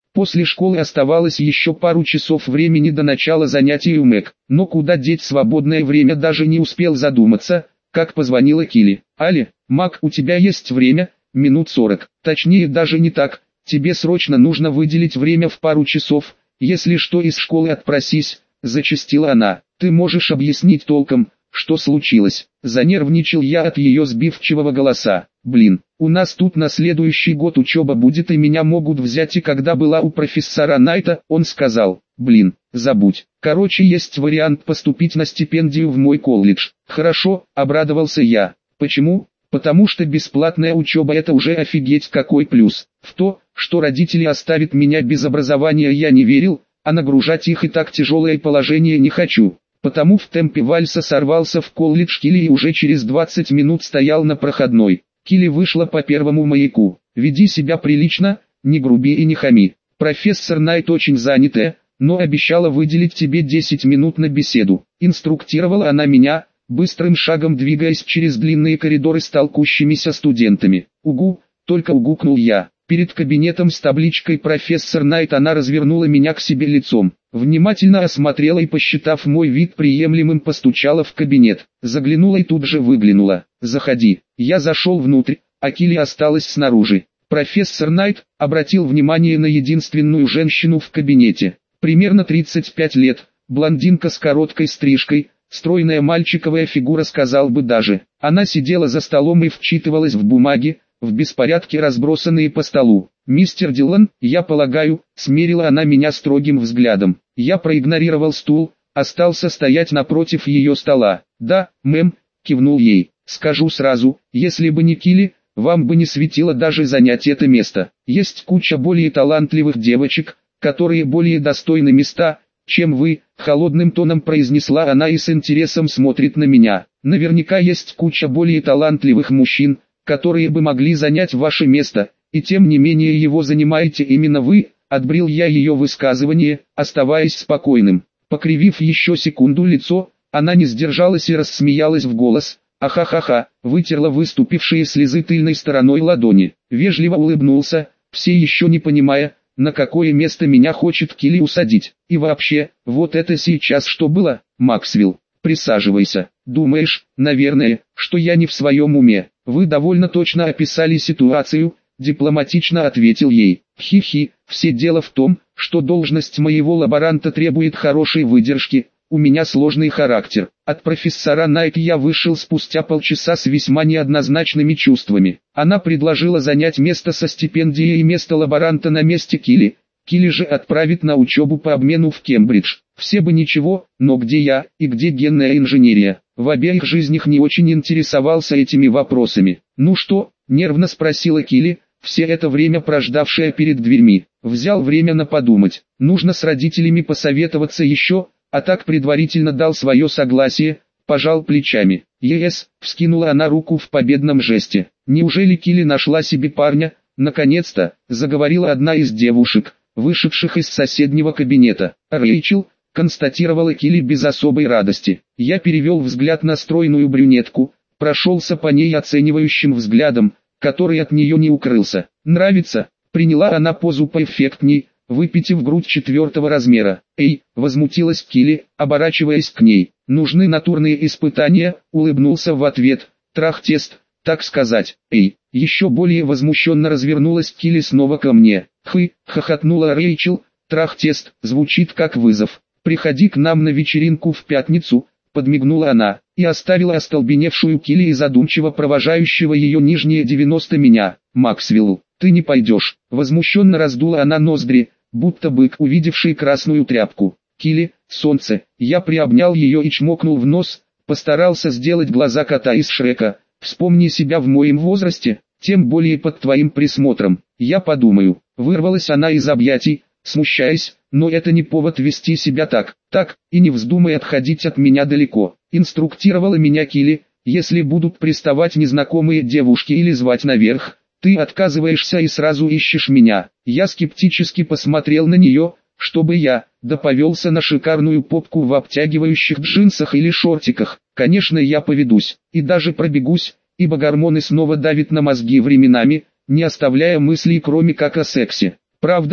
После школы оставалось еще пару часов времени до начала занятий у Мэг, но куда деть свободное время даже не успел задуматься, как позвонила Килли. «Али, Мак, у тебя есть время?» «Минут 40. Точнее даже не так, тебе срочно нужно выделить время в пару часов, если что из школы отпросись», — зачастила она. «Ты можешь объяснить толком, что случилось?» Занервничал я от ее сбивчивого голоса. «Блин, у нас тут на следующий год учеба будет и меня могут взять, и когда была у профессора Найта, он сказал, блин, забудь. Короче, есть вариант поступить на стипендию в мой колледж». «Хорошо», — обрадовался я. «Почему?» «Потому что бесплатная учеба — это уже офигеть какой плюс. В то, что родители оставят меня без образования, я не верил, а нагружать их и так тяжелое положение не хочу. Потому в темпе вальса сорвался в колледж Килли и уже через 20 минут стоял на проходной. Килли вышла по первому маяку. «Веди себя прилично, не груби и не хами. Профессор Найт очень занятая, но обещала выделить тебе 10 минут на беседу». Инструктировала она меня, быстрым шагом двигаясь через длинные коридоры с толкущимися студентами. «Угу», только угукнул я. Перед кабинетом с табличкой «Профессор Найт» она развернула меня к себе лицом. Внимательно осмотрела и, посчитав мой вид приемлемым, постучала в кабинет. Заглянула и тут же выглянула. «Заходи». Я зашел внутрь, а Килли осталась снаружи. Профессор Найт обратил внимание на единственную женщину в кабинете. Примерно 35 лет, блондинка с короткой стрижкой, стройная мальчиковая фигура, сказал бы даже. Она сидела за столом и вчитывалась в бумаги, в беспорядке разбросанные по столу. «Мистер Дилан, я полагаю», — смерила она меня строгим взглядом. Я проигнорировал стул, остался стоять напротив ее стола. «Да, мэм», — кивнул ей. «Скажу сразу, если бы не Килли, вам бы не светило даже занять это место. Есть куча более талантливых девочек, которые более достойны места, чем вы», — холодным тоном произнесла она и с интересом смотрит на меня. «Наверняка есть куча более талантливых мужчин, которые бы могли занять ваше место, и тем не менее его занимаете именно вы», — отбрил я ее высказывание, оставаясь спокойным. Покривив еще секунду лицо, она не сдержалась и рассмеялась в голос. «Ахахаха», вытерла выступившие слезы тыльной стороной ладони. Вежливо улыбнулся, все еще не понимая, на какое место меня хочет Килли усадить. «И вообще, вот это сейчас что было, Максвелл? Присаживайся. Думаешь, наверное, что я не в своем уме?» «Вы довольно точно описали ситуацию», — дипломатично ответил ей. «Хи-хи, все дело в том, что должность моего лаборанта требует хорошей выдержки, у меня сложный характер». От профессора Найт я вышел спустя полчаса с весьма неоднозначными чувствами. Она предложила занять место со стипендией и место лаборанта на месте Килли. Килли же отправит на учебу по обмену в Кембридж. Все бы ничего, но где я и где генная инженерия? В обеих жизнях не очень интересовался этими вопросами. «Ну что?» — нервно спросила Килли, все это время прождавшая перед дверьми. Взял время на подумать. Нужно с родителями посоветоваться еще, а так предварительно дал свое согласие, пожал плечами. «ЕС», — вскинула она руку в победном жесте. «Неужели Килли нашла себе парня?» Наконец-то, заговорила одна из девушек, вышедших из соседнего кабинета. «Рэйчел», — констатировала Килли без особой радости. Я перевел взгляд на стройную брюнетку, прошелся по ней оценивающим взглядом, который от нее не укрылся. «Нравится?» — приняла она позу поэффектней, выпитив грудь 4-го размера. «Эй!» — возмутилась Килли, оборачиваясь к ней. «Нужны натурные испытания», — улыбнулся в ответ. «Трах-тест, так сказать». «Эй!» — еще более возмущенно развернулась Килли снова ко мне. «Хы!» — хохотнула Рэйчел. «Трах-тест звучит как вызов. Приходи к нам на вечеринку в пятницу», — подмигнула она, и оставила остолбеневшую Килли и задумчиво провожающего ее нижние 90 меня. «Максвелл, ты не пойдешь», — возмущенно раздула она ноздри, будто бык, увидевший красную тряпку. «Килли, солнце», я приобнял ее и чмокнул в нос, постарался сделать глаза кота из Шрека. «Вспомни себя в моем возрасте, тем более под твоим присмотром, я подумаю». Вырвалась она из объятий, смущаясь, но это не повод вести себя так, и не вздумай отходить от меня далеко. Инструктировала меня Килли, если будут приставать незнакомые девушки или звать наверх, ты отказываешься и сразу ищешь меня. Я скептически посмотрел на нее, чтобы я, да повелся на шикарную попку в обтягивающих джинсах или шортиках. Конечно, я поведусь, и даже пробегусь, ибо гормоны снова давят на мозги временами, не оставляя мыслей кроме как о сексе. Правда,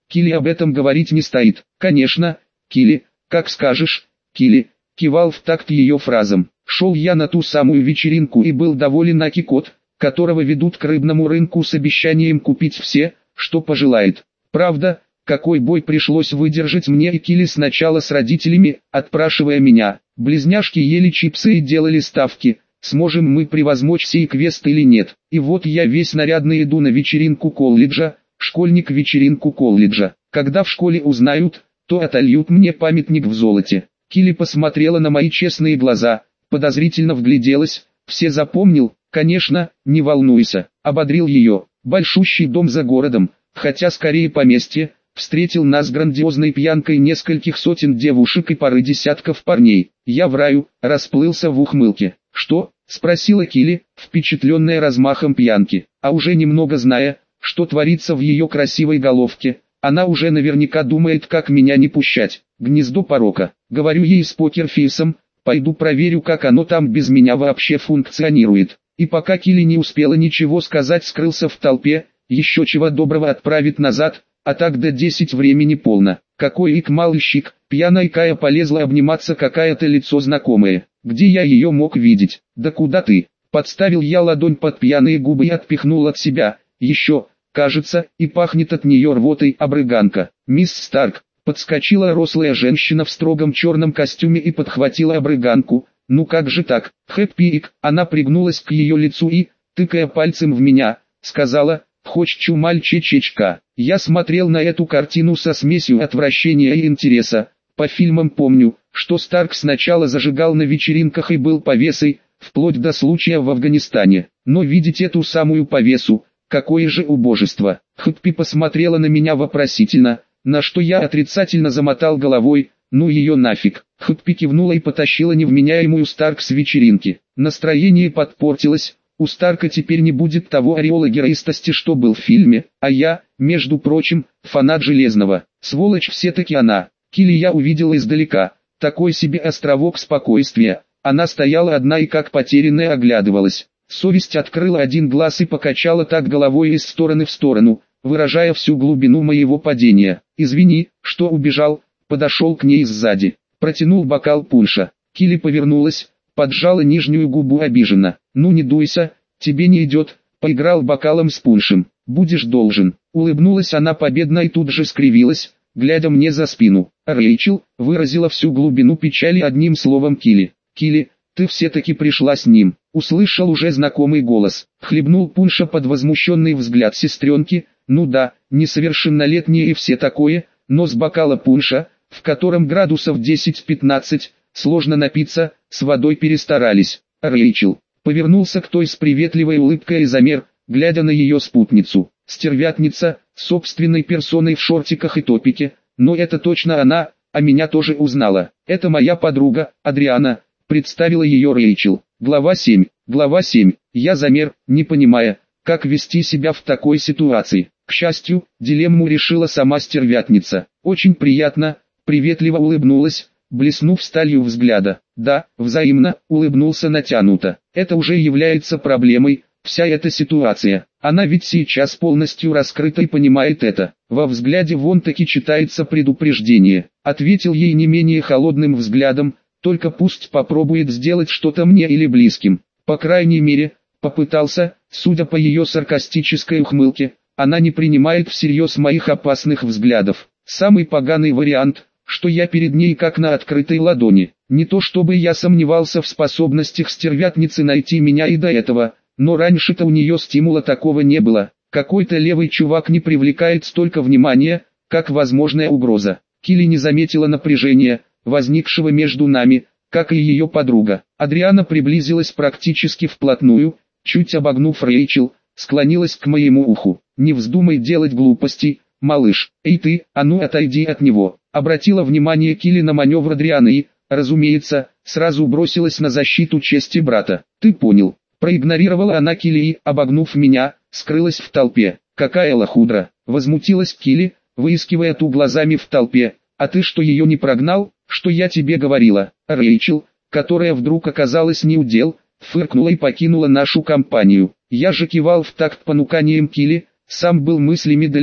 Килли об этом говорить не стоит. Конечно, Килли, как скажешь, Килли, кивал в такт ее фразам. Шел я на ту самую вечеринку и был доволен Аки Кот, которого ведут к рыбному рынку с обещанием купить все, что пожелает. Правда, какой бой пришлось выдержать мне и Килли сначала с родителями, отпрашивая меня. Близняшки ели чипсы и делали ставки, сможем мы превозмочь сей квест или нет. И вот я весь нарядно иду на вечеринку колледжа, школьник вечеринку колледжа. Когда в школе узнают, то отольют мне памятник в золоте. Килли посмотрела на мои честные глаза, подозрительно вгляделась, все запомнил, конечно, не волнуйся, ободрил ее. Большущий дом за городом, хотя скорее поместье, встретил нас грандиозной пьянкой нескольких сотен девушек и пары десятков парней. Я в раю, расплылся в ухмылке. «Что?» — спросила Килли, впечатленная размахом пьянки, а уже немного зная, что творится в ее красивой головке. Она уже наверняка думает, как меня не пущать. Гнездо порока. Говорю ей с покерфейсом, пойду проверю, как оно там без меня вообще функционирует. И пока Килли не успела ничего сказать, скрылся в толпе, еще чего доброго отправит назад, а так до 10 времени полно. Какой икмалщик, пьяная Кая полезла обниматься, какая-то лицо знакомое. Где я ее мог видеть? Да куда ты? Подставил я ладонь под пьяные губы и отпихнул от себя. Еще, кажется, и пахнет от нее рвотой обрыганка. Мисс Старк. Подскочила рослая женщина в строгом черном костюме и подхватила обрыганку. Ну как же так? Хэппик. Она пригнулась к ее лицу и, тыкая пальцем в меня, сказала: «Хочу мальчичечка». Я смотрел на эту картину со смесью отвращения и интереса. По фильмам помню, что Старк сначала зажигал на вечеринках и был повесой, вплоть до случая в Афганистане. Но видеть эту самую повесу, какое же убожество. Хэппи посмотрела на меня вопросительно, на что я отрицательно замотал головой. Ну ее нафиг. Хэппи кивнула и потащила невменяемую Старк с вечеринки. Настроение подпортилось. У Старка теперь не будет того ореола героистости, что был в фильме, а я, между прочим, фанат Железного. Сволочь все-таки она. Килли я увидел издалека. Такой себе островок спокойствия. Она стояла одна и как потерянная оглядывалась. Совесть открыла один глаз и покачала так головой из стороны в сторону, выражая всю глубину моего падения. «Извини, что убежал», подошел к ней сзади, протянул бокал пунша. Килли повернулась, поджала нижнюю губу обиженно. «Ну не дуйся, тебе не идет», поиграл бокалом с пуншем. «Будешь должен». Улыбнулась она победно и тут же скривилась, глядя мне за спину. Рэйчел выразила всю глубину печали одним словом Килли. «Килли, ты все-таки пришла с ним», услышал уже знакомый голос. Хлебнул пунша под возмущенный взгляд сестренки. Ну да, несовершеннолетние и все такое, но с бокала пунша, в котором градусов 10-15, сложно напиться, с водой перестарались. Рэйчел повернулся к той с приветливой улыбкой и замер, глядя на ее спутницу. Стервятница, собственной персоной в шортиках и топике, но это точно она, а меня тоже узнала. Это моя подруга, Адриана, представила ее Рэйчел. Глава 7. Я замер, не понимая, как вести себя в такой ситуации. К счастью, дилемму решила сама стервятница. Очень приятно, приветливо улыбнулась, блеснув сталью взгляда. Да, взаимно, улыбнулся натянуто. Это уже является проблемой, вся эта ситуация. Она ведь сейчас полностью раскрыта и понимает это. Во взгляде вон таки читается предупреждение. Ответил ей не менее холодным взглядом, только пусть попробует сделать что-то мне или близким. По крайней мере, попытался, судя по ее саркастической ухмылке, она не принимает всерьез моих опасных взглядов. Самый поганый вариант, что я перед ней как на открытой ладони. Не то чтобы я сомневался в способностях стервятницы найти меня и до этого, но раньше-то у нее стимула такого не было. Какой-то левый чувак не привлекает столько внимания, как возможная угроза. Килли не заметила напряжения, возникшего между нами, как и ее подруга. Адриана приблизилась практически вплотную, чуть обогнув Рэйчел, склонилась к моему уху. «Не вздумай делать глупостей, малыш. Эй ты, а ну отойди от него». Обратила внимание Килли на маневр Адрианы и, разумеется, сразу бросилась на защиту чести брата. «Ты понял». Проигнорировала она Килли и, обогнув меня, скрылась в толпе. «Какая лохудра!» Возмутилась Килли, выискивая ту глазами в толпе. «А ты что, ее не прогнал? Что я тебе говорила?» Рэйчел, которая вдруг оказалась неудел, фыркнула и покинула нашу компанию. Я же кивал в такт понуканием Килли, сам был мыслями далеко.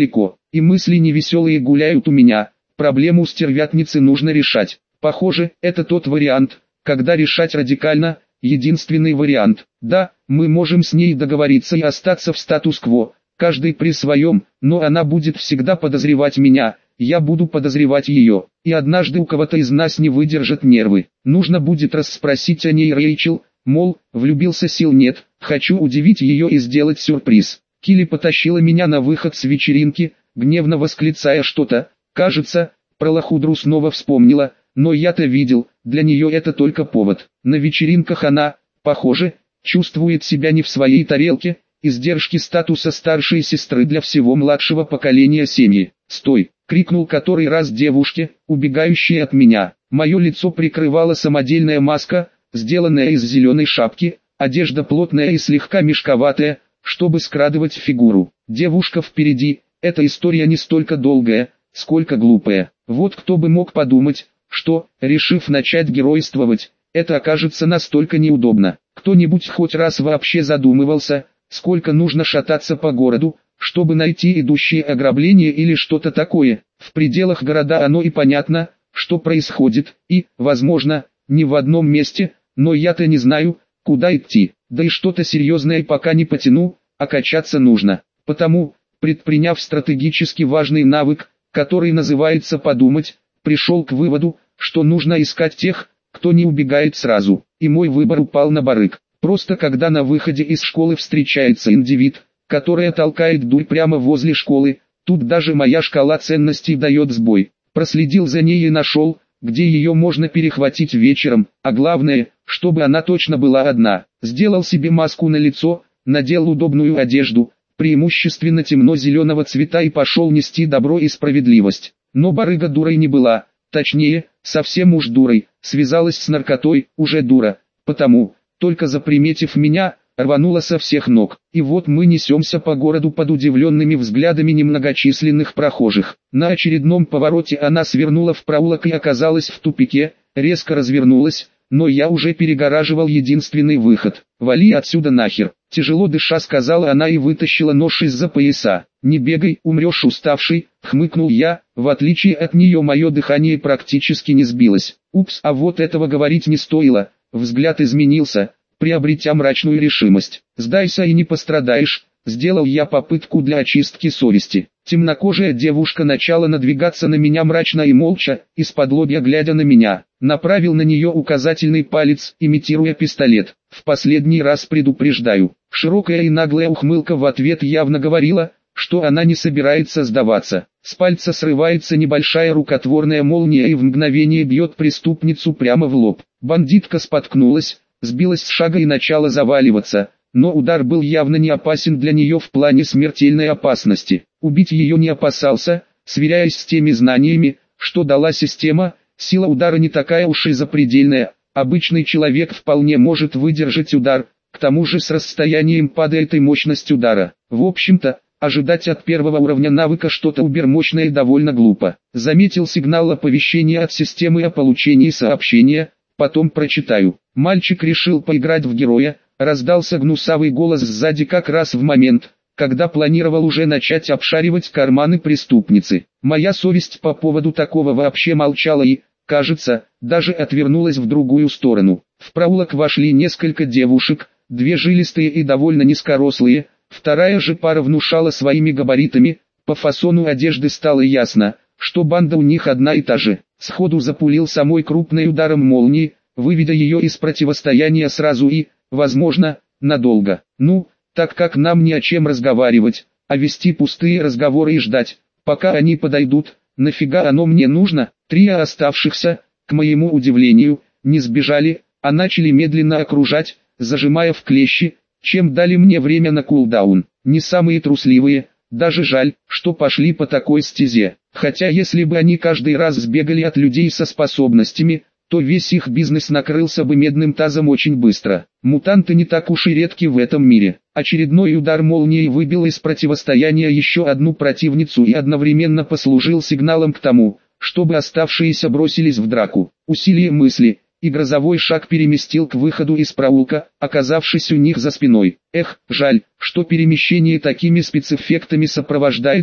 и мысли невеселые гуляют у меня. Проблему стервятницы нужно решать. Похоже, это тот вариант, когда решать радикально, единственный вариант. Да, мы можем с ней договориться и остаться в статус-кво, каждый при своем, но она будет всегда подозревать меня, я буду подозревать ее, и однажды у кого-то из нас не выдержат нервы. Нужно будет расспросить о ней Рэйчел, мол, влюбился, сил нет, хочу удивить ее и сделать сюрприз. Килли потащила меня на выход с вечеринки, гневно восклицая что-то, кажется, про лохудру снова вспомнила, но я-то видел, для нее это только повод. На вечеринках она, похоже, чувствует себя не в своей тарелке, издержки статуса старшей сестры для всего младшего поколения семьи. «Стой!» — крикнул который раз девушке, убегающей от меня. Мое лицо прикрывала самодельная маска, сделанная из зеленой шапки, одежда плотная и слегка мешковатая, чтобы скрадывать фигуру. Девушка впереди, эта история не столько долгая, сколько глупая. Вот кто бы мог подумать, что, решив начать геройствовать, это окажется настолько неудобно. Кто-нибудь хоть раз вообще задумывался, сколько нужно шататься по городу, чтобы найти идущее ограбление или что-то такое. В пределах города оно и понятно, что происходит, и, возможно, не в одном месте, но я-то не знаю, куда идти. Да и что-то серьезное пока не потяну, а качаться нужно. Потому, предприняв стратегически важный навык, который называется «подумать», пришел к выводу, что нужно искать тех, кто не убегает сразу. И мой выбор упал на барыг. Просто когда на выходе из школы встречается индивид, которая толкает дурь прямо возле школы, тут даже моя шкала ценностей дает сбой. Проследил за ней и нашел, где ее можно перехватить вечером, а главное, чтобы она точно была одна. Сделал себе маску на лицо, надел удобную одежду, преимущественно темно-зеленого цвета и пошел нести добро и справедливость. Но барыга дурой не была, точнее, совсем уж дурой, связалась с наркотой, уже дура, потому, только заприметив меня, рванула со всех ног. И вот мы несемся по городу под удивленными взглядами немногочисленных прохожих. На очередном повороте она свернула в проулок и оказалась в тупике, резко развернулась, но я уже перегораживал единственный выход. «Вали отсюда нахер!» Тяжело дыша сказала она и вытащила нож из-за пояса. «Не бегай, умрешь уставший», — хмыкнул я, в отличие от нее мое дыхание практически не сбилось. Упс, а вот этого говорить не стоило, взгляд изменился, приобретя мрачную решимость. «Сдайся и не пострадаешь», — сделал я попытку для очистки совести. Темнокожая девушка начала надвигаться на меня мрачно и молча, из-под-лобья глядя на меня. Направил на нее указательный палец, имитируя пистолет. «В последний раз предупреждаю». Широкая и наглая ухмылка в ответ явно говорила, что она не собирается сдаваться. С пальца срывается небольшая рукотворная молния и в мгновение бьет преступницу прямо в лоб. Бандитка споткнулась, сбилась с шага и начала заваливаться, но удар был явно не опасен для нее в плане смертельной опасности. Убить ее не опасался, сверяясь с теми знаниями, что дала система, сила удара не такая уж и запредельная, обычный человек вполне может выдержать удар, к тому же с расстоянием падает и мощность удара. В общем-то, ожидать от первого уровня навыка что-то убермощное довольно глупо. Заметил сигнал оповещения от системы о получении сообщения, потом прочитаю. Мальчик решил поиграть в героя, раздался гнусавый голос сзади как раз в момент, когда планировал уже начать обшаривать карманы преступницы. Моя совесть по поводу такого вообще молчала и, кажется, даже отвернулась в другую сторону. В проулок вошли несколько девушек, две жилистые и довольно низкорослые, вторая же пара внушала своими габаритами, по фасону одежды стало ясно, что банда у них одна и та же. Сходу запулил самой крупной ударом молнии, выведя ее из противостояния сразу и, возможно, надолго. Ну, так как нам не о чем разговаривать, а вести пустые разговоры и ждать, пока они подойдут, нафига оно мне нужно? Трио оставшихся, к моему удивлению, не сбежали, а начали медленно окружать, зажимая в клещи, чем дали мне время на кулдаун. Не самые трусливые, даже жаль, что пошли по такой стезе. Хотя если бы они каждый раз сбегали от людей со способностями, то весь их бизнес накрылся бы медным тазом очень быстро. Мутанты не так уж и редки в этом мире. Очередной удар молнии выбил из противостояния еще одну противницу и одновременно послужил сигналом к тому, чтобы оставшиеся бросились в драку. Усилие мысли, и грозовой шаг переместил к выходу из проулка, оказавшись у них за спиной. Эх, жаль, что перемещение такими спецэффектами сопровождается,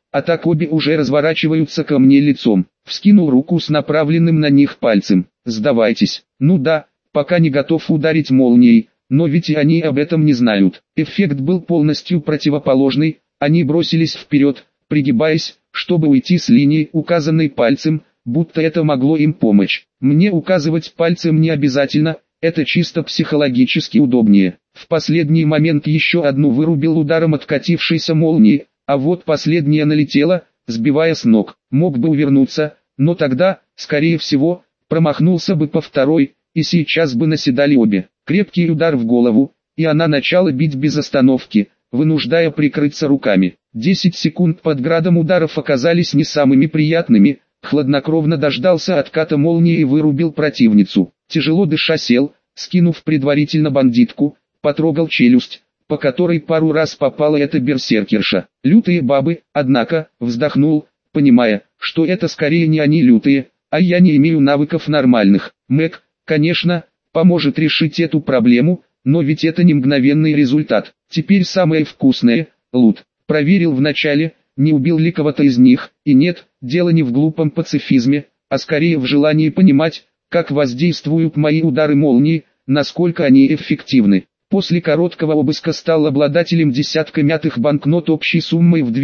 а так обе уже разворачиваются ко мне лицом. Вскинул руку с направленным на них пальцем. «Сдавайтесь». «Ну да, пока не готов ударить молнией, но ведь и они об этом не знают». Эффект был полностью противоположный, они бросились вперед, пригибаясь, чтобы уйти с линии, указанной пальцем, будто это могло им помочь. Мне указывать пальцем не обязательно, это чисто психологически удобнее. В последний момент еще одну вырубил ударом откатившейся молнии, а вот последняя налетела, сбивая с ног. Мог бы увернуться, но тогда, скорее всего, промахнулся бы по второй, и сейчас бы наседали обе. Крепкий удар в голову, и она начала бить без остановки, вынуждая прикрыться руками. 10 секунд под градом ударов оказались не самыми приятными, хладнокровно дождался отката молнии и вырубил противницу. Тяжело дыша сел, скинув предварительно бандитку, потрогал челюсть, по которой пару раз попала эта берсеркерша. Лютые бабы, однако, вздохнул, понимая, что это скорее не они лютые, а я не имею навыков нормальных. Мэг, конечно, поможет решить эту проблему, но ведь это не мгновенный результат. Теперь самое вкусное – лут. Проверил вначале, не убил ли кого-то из них, и нет, дело не в глупом пацифизме, а скорее в желании понимать, как воздействуют мои удары молнии, насколько они эффективны. После короткого обыска стал обладателем десятка мятых банкнот общей суммой в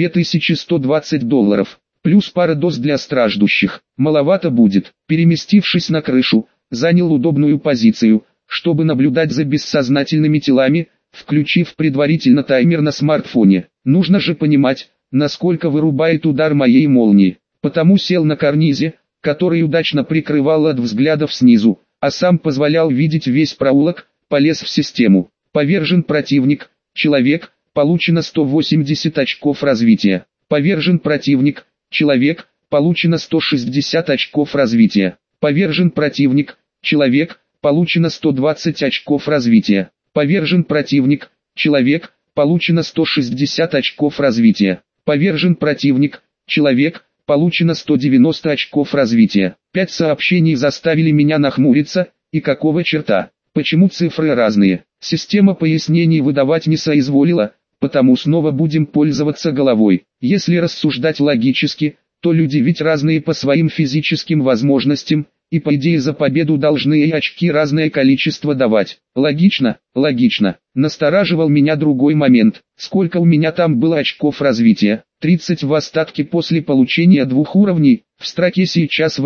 $2120, плюс пара доз для страждущих. Маловато будет. Переместившись на крышу, занял удобную позицию, чтобы наблюдать за бессознательными телами, включив предварительно таймер на смартфоне. Нужно же понимать, насколько вырубает удар моей молнии. Потому сел на карнизе, который удачно прикрывал от взглядов снизу, а сам позволял видеть весь проулок, полез в систему. Повержен противник, человек, получено 180 очков развития. Повержен противник, человек, получено 160 очков развития. Повержен противник, человек, получено 120 очков развития. Повержен противник, человек, получено 160 очков развития. Повержен противник, человек, получено 190 очков развития. 5 сообщений заставили меня нахмуриться, и какого черта? Почему цифры разные? Система пояснений выдавать не соизволила, потому снова будем пользоваться головой. Если рассуждать логически, то люди ведь разные по своим физическим возможностям, и по идее за победу должны и очки разное количество давать. Логично, логично. Настораживал меня другой момент. Сколько у меня там было очков развития? 30 в остатке после получения 2 уровней, в строке сейчас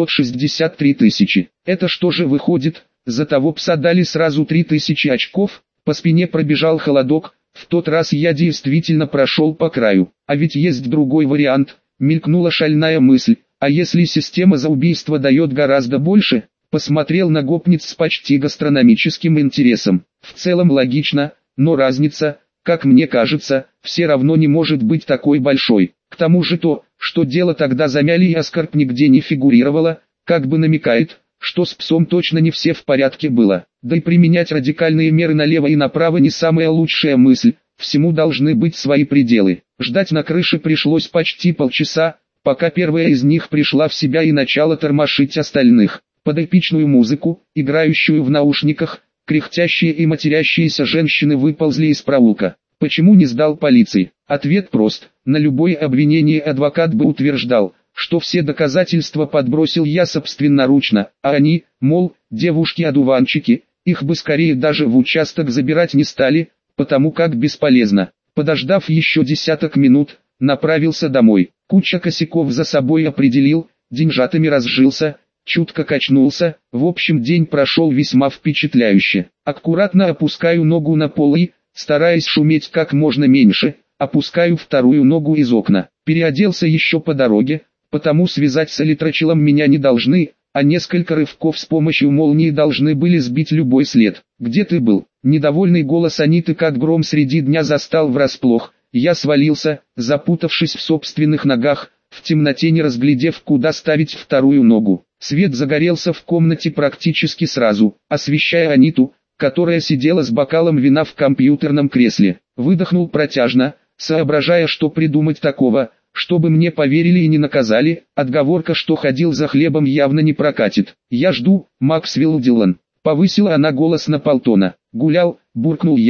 863 тысячи. Это что же выходит? За того пса дали сразу 3000 очков, по спине пробежал холодок, в тот раз я действительно прошел по краю. А ведь есть другой вариант, мелькнула шальная мысль, а если система за убийство дает гораздо больше? Посмотрел на гопниц с почти гастрономическим интересом. В целом логично, но разница, как мне кажется, все равно не может быть такой большой. К тому же то, что дело тогда замяли и Аскарп нигде не фигурировало, как бы намекает, что с псом точно не все в порядке было. Да и применять радикальные меры налево и направо не самая лучшая мысль, всему должны быть свои пределы. Ждать на крыше пришлось почти полчаса, пока первая из них пришла в себя и начала тормошить остальных. Под эпичную музыку, играющую в наушниках, кряхтящие и матерящиеся женщины выползли из проулка. Почему не сдал полиции? Ответ прост. На любое обвинение адвокат бы утверждал, что все доказательства подбросил я собственноручно, а они, мол, девушки-одуванчики, их бы скорее даже в участок забирать не стали, потому как бесполезно. Подождав еще десяток минут, направился домой. Куча косяков за собой определил, деньжатами разжился, чутко качнулся, в общем день прошел весьма впечатляюще. Аккуратно опускаю ногу на пол и, стараясь шуметь как можно меньше, опускаю вторую ногу из окна. Переоделся еще по дороге, потому связать с электрочелом меня не должны, а несколько рывков с помощью молнии должны были сбить любой след. «Где ты был?» Недовольный голос Аниты как гром среди дня застал врасплох. Я свалился, запутавшись в собственных ногах, в темноте не разглядев, куда ставить вторую ногу. Свет загорелся в комнате практически сразу, освещая Аниту, которая сидела с бокалом вина в компьютерном кресле. Выдохнул протяжно, соображая, что придумать такого, чтобы мне поверили и не наказали. Отговорка, что ходил за хлебом, явно не прокатит. «Я жду, Максвелл Дилан». Повысила она голос на полтона. «Гулял», буркнул я,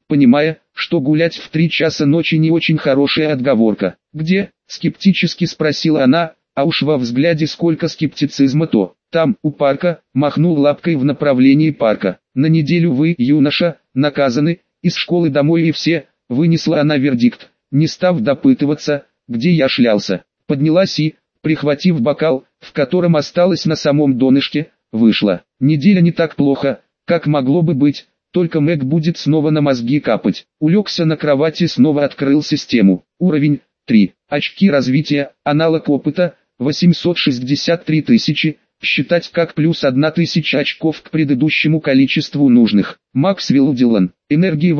понимая, что гулять в 3 часа ночи не очень хорошая отговорка. «Где?» – скептически спросила она, а уж во взгляде сколько скептицизма то. «Там, у парка», – махнул лапкой в направлении парка. «На неделю вы, юноша, наказаны, из школы домой и все», – вынесла она вердикт, не став допытываться, где я шлялся. Поднялась и, прихватив бокал, в котором осталось на самом донышке, вышла. Неделя не так плохо, как могло бы быть, только Мэг будет снова на мозги капать. Улегся на кровати, снова открыл систему. Уровень 3. Очки развития, аналог опыта, 863 тысячи, считать как плюс 1000 очков к предыдущему количеству нужных. Максвелл Дилан. Энергии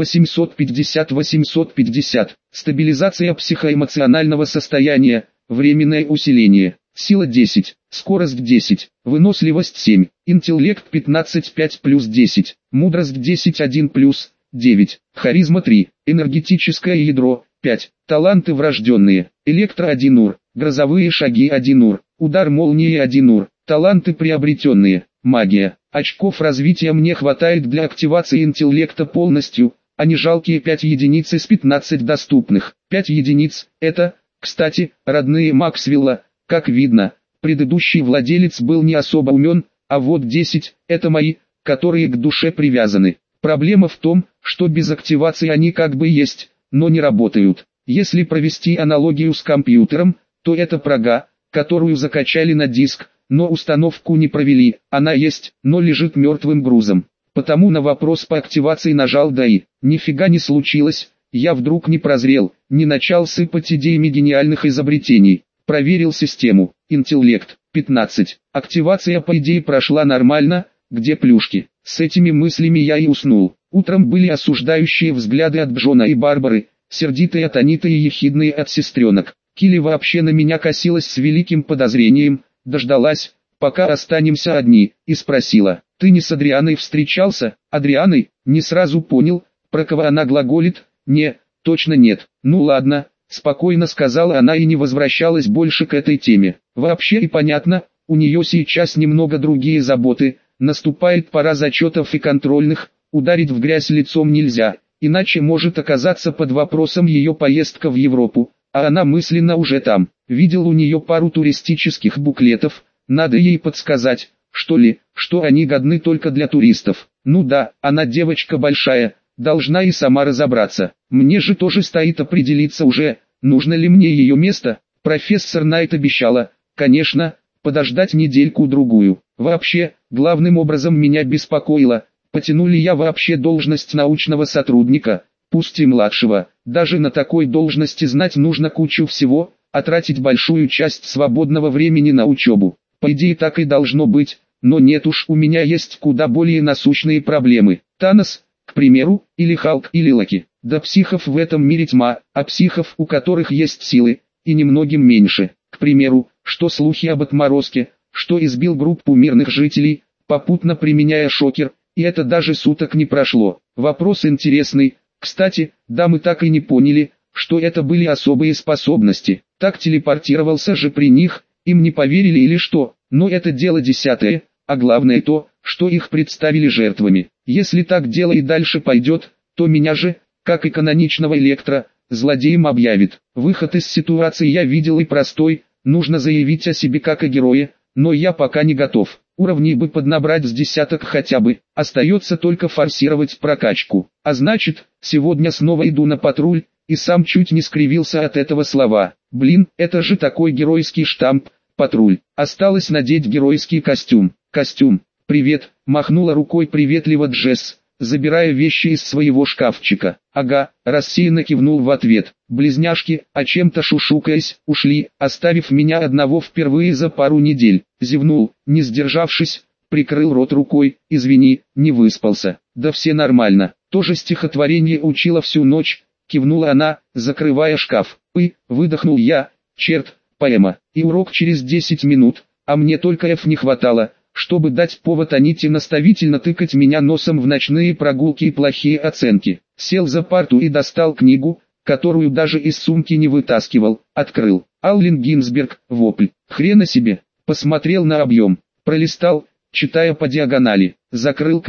850. Стабилизация психоэмоционального состояния, временное усиление. Сила 10, скорость 10, выносливость 7, интеллект 15 5 плюс 10, мудрость 10 1 плюс 9, харизма 3, энергетическое ядро 5, таланты врожденные, электро 1 ур, грозовые шаги 1 ур, удар молнии 1 ур, таланты приобретенные, магия. Очков развития мне хватает для активации интеллекта полностью, а не жалкие 5 единиц из 15 доступных. 5 единиц – это, кстати, родные Максвелла. Как видно, предыдущий владелец был не особо умен, а вот 10 – это мои, которые к душе привязаны. Проблема в том, что без активации они как бы есть, но не работают. Если провести аналогию с компьютером, то это прога, которую закачали на диск, но установку не провели, она есть, но лежит мертвым грузом. Потому на вопрос по активации нажал «да» и нифига не случилось, я вдруг не прозрел, не начал сыпать идеями гениальных изобретений. Проверил систему. Интеллект 15. Активация по идее прошла нормально, где плюшки. С этими мыслями я и уснул. Утром были осуждающие взгляды от Джона и Барбары, сердитые от Аниты и ехидные от сестренок. Килли вообще на меня косилась с великим подозрением, дождалась, пока останемся одни, и спросила: «Ты не с Адрианой встречался?» «Адрианой?» Не сразу понял, про кого она глаголит. «Не, точно нет». «Ну ладно». Спокойно сказала она и не возвращалась больше к этой теме. Вообще и понятно, у нее сейчас немного другие заботы, наступает пора зачетов и контрольных, ударить в грязь лицом нельзя, иначе может оказаться под вопросом ее поездка в Европу, а она мысленно уже там. Видел у нее пару туристических буклетов, надо ей подсказать, что ли, что они годны только для туристов. Ну да, она девочка большая, должна и сама разобраться. Мне же тоже стоит определиться уже, нужно ли мне ее место. Профессор Найт обещала, конечно, подождать недельку-другую. Вообще, главным образом меня беспокоило, потяну ли я вообще должность научного сотрудника, пусть и младшего. Даже на такой должности знать нужно кучу всего, а тратить большую часть свободного времени на учебу. По идее так и должно быть, но нет уж, у меня есть куда более насущные проблемы. Танос, к примеру, или Халк, или Локи. Да психов в этом мире тьма, а психов, у которых есть силы, и немногим меньше. К примеру, что слухи об отморозке, что избил группу мирных жителей, попутно применяя шокер, и это даже суток не прошло. Вопрос интересный. Кстати, дамы так и не поняли, что это были особые способности. Так телепортировался же при них, им не поверили или что, но это дело десятое, а главное то, что их представили жертвами. Если так дело и дальше пойдет, то меня же, как и каноничного Электро, злодеем объявит. Выход из ситуации я видел и простой, нужно заявить о себе как о герое, но я пока не готов. Уровней бы поднабрать с десяток хотя бы, остается только форсировать прокачку. А значит, сегодня снова иду на патруль, и сам чуть не скривился от этого слова. Блин, это же такой геройский штамп, патруль. Осталось надеть геройский костюм. Костюм. «Привет», махнула рукой приветливо Джесс, забирая вещи из своего шкафчика. «Ага», рассеянно кивнул в ответ. Близняшки, о чем-то шушукаясь, ушли, оставив меня одного впервые за пару недель. Зевнул, не сдержавшись, прикрыл рот рукой. «Извини, не выспался». «Да все нормально, тоже стихотворение учила всю ночь», кивнула она, закрывая шкаф. Выдохнул я, черт, поэма. И урок через 10 минут, а мне только F не хватало, чтобы дать повод Аните наставительно тыкать меня носом в ночные прогулки и плохие оценки. Сел за парту и достал книгу, которую даже из сумки не вытаскивал, открыл. Аллен Гинзберг, вопль. Хрена себе. Посмотрел на объем, пролистал, читая по диагонали, закрыл книгу.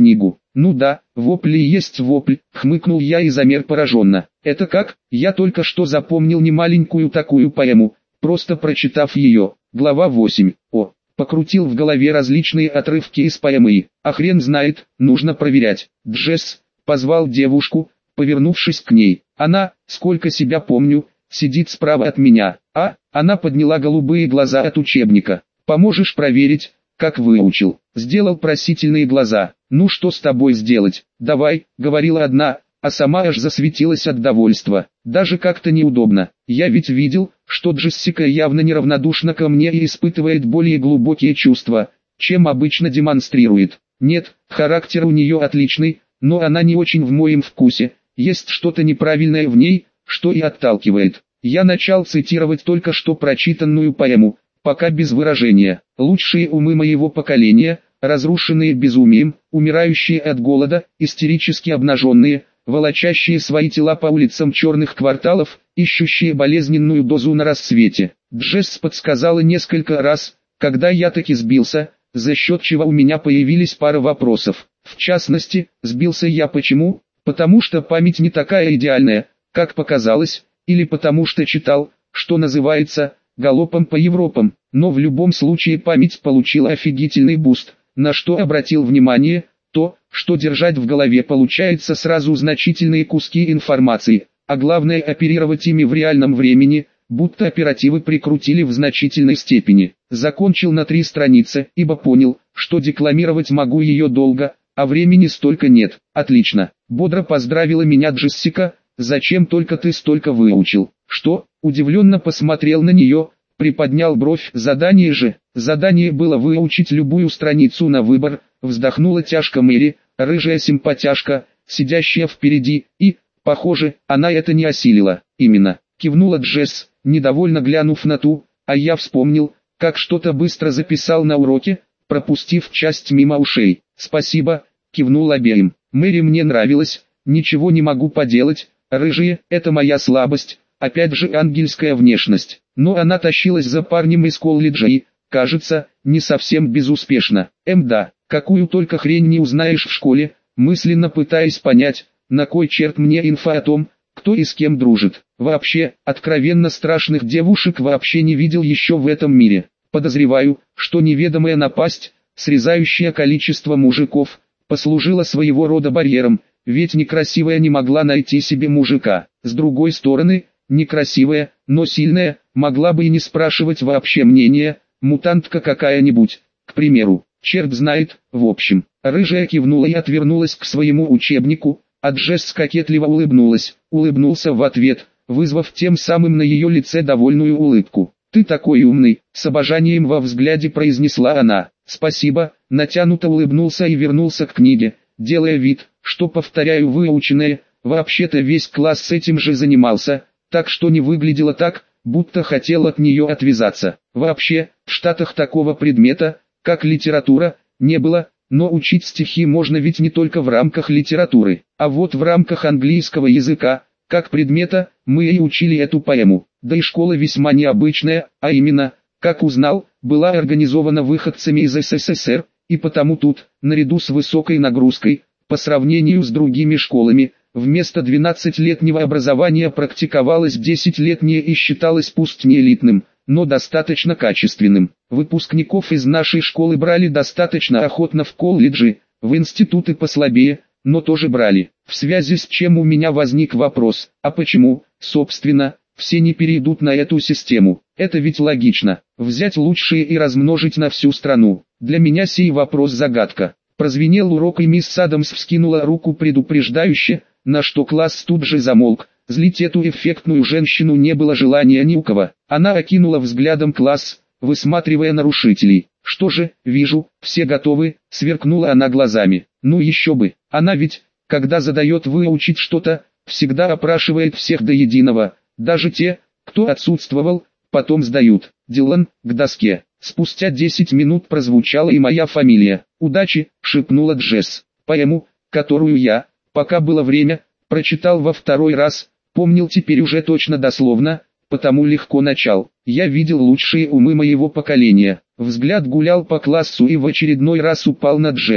Ну да, вопль и есть вопль, хмыкнул я и замер пораженно. Это как? Я только что запомнил немаленькую такую поэму, просто прочитав ее. Глава 8. О, покрутил в голове различные отрывки из поэмы. А хрен знает, нужно проверять. Джесс, позвал девушку, повернувшись к ней. Она, сколько себя помню, сидит справа от меня. Она подняла голубые глаза от учебника. Поможешь проверить, как выучил? Сделал просительные глаза. Ну что с тобой сделать? Давай, говорила одна, а сама аж засветилась от довольства. Даже как-то неудобно. Я ведь видел, что Джессика явно неравнодушна ко мне и испытывает более глубокие чувства, чем обычно демонстрирует. Нет, характер у нее отличный, но она не очень в моем вкусе. Есть что-то неправильное в ней, что и отталкивает. Я начал цитировать только что прочитанную поэму, пока без выражения. Лучшие умы моего поколения, разрушенные безумием, умирающие от голода, истерически обнаженные, волочащие свои тела по улицам черных кварталов, ищущие болезненную дозу на рассвете. Джесс подсказала несколько раз, когда я таки сбился, за счет чего у меня появились пара вопросов. В частности, сбился я почему? Потому что память не такая идеальная, как показалось, или потому что читал, что называется, галопом по Европам, но в любом случае память получила офигительный буст, на что обратил внимание, то, что держать в голове получается сразу значительные куски информации, а главное оперировать ими в реальном времени, будто оперативы прикрутили в значительной степени. Закончил на 3 страницы, ибо понял, что декламировать могу ее долго, а времени столько нет. Отлично, бодро поздравила меня Джессика. Зачем только ты столько выучил? Что? Удивленно посмотрел на нее, приподнял бровь. Задание же. Задание было выучить любую страницу на выбор. Вздохнула тяжко Мэри, рыжая симпатяшка, сидящая впереди, и, похоже, она это не осилила. Именно, кивнула Джесс, недовольно глянув на ту, а я вспомнил, как что-то быстро записал на уроке, пропустив часть мимо ушей. Спасибо, кивнул обеим. Мэри мне нравилась, ничего не могу поделать. Рыжие – это моя слабость, опять же ангельская внешность. Но она тащилась за парнем из колледжа и, кажется, не совсем безуспешно. Да, какую только хрень не узнаешь в школе, мысленно пытаясь понять, на кой черт мне инфа о том, кто и с кем дружит. Вообще, откровенно страшных девушек вообще не видел еще в этом мире. Подозреваю, что неведомая напасть, срезающая количество мужиков, послужила своего рода барьером. Ведь некрасивая не могла найти себе мужика. С другой стороны, некрасивая, но сильная, могла бы и не спрашивать вообще мнения, мутантка какая-нибудь, к примеру. Черт знает, в общем. Рыжая кивнула и отвернулась к своему учебнику, а Джесс кокетливо улыбнулся в ответ, вызвав тем самым на ее лице довольную улыбку. «Ты такой умный», — с обожанием во взгляде произнесла она. «Спасибо», — натянуто улыбнулся и вернулся к книге, делая вид, что повторяю выученное. Вообще-то весь класс с этим же занимался, так что не выглядело так, будто хотел от нее отвязаться. Вообще, в Штатах такого предмета, как литература, не было, но учить стихи можно ведь не только в рамках литературы, а вот в рамках английского языка, как предмета, мы и учили эту поэму. Да и школа весьма необычная, а именно, как узнал, была организована выходцами из СССР, и потому тут, наряду с высокой нагрузкой, по сравнению с другими школами, вместо 12-летнего образования практиковалось 10-летнее и считалось пусть не элитным, но достаточно качественным. Выпускников из нашей школы брали достаточно охотно в колледжи, в институты послабее, но тоже брали. В связи с чем у меня возник вопрос, а почему, собственно, все не перейдут на эту систему? Это ведь логично, взять лучшие и размножить на всю страну. Для меня сей вопрос загадка. Прозвенел урок и мисс Адамс вскинула руку предупреждающе, на что класс тут же замолк. Злить эту эффектную женщину не было желания ни у кого. Она окинула взглядом класс, высматривая нарушителей. «Что же, вижу, все готовы», — сверкнула она глазами. «Ну еще бы, она ведь, когда задает выучить что-то, всегда опрашивает всех до единого, даже те, кто отсутствовал, потом сдают». Дилан, к доске. Спустя 10 минут прозвучала и моя фамилия. «Удачи», — шепнула Джесс. Поэму, которую я, пока было время, прочитал во 2-й раз, помнил теперь уже точно дословно, потому легко начал. Я видел лучшие умы моего поколения. Взгляд гулял по классу и в очередной раз упал на Джесс.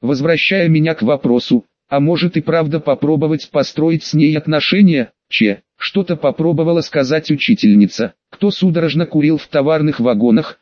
возвращая меня к вопросу, а может и правда попробовать построить с ней отношения? Что-то попробовала сказать учительница. Кто судорожно курил в товарных вагонах,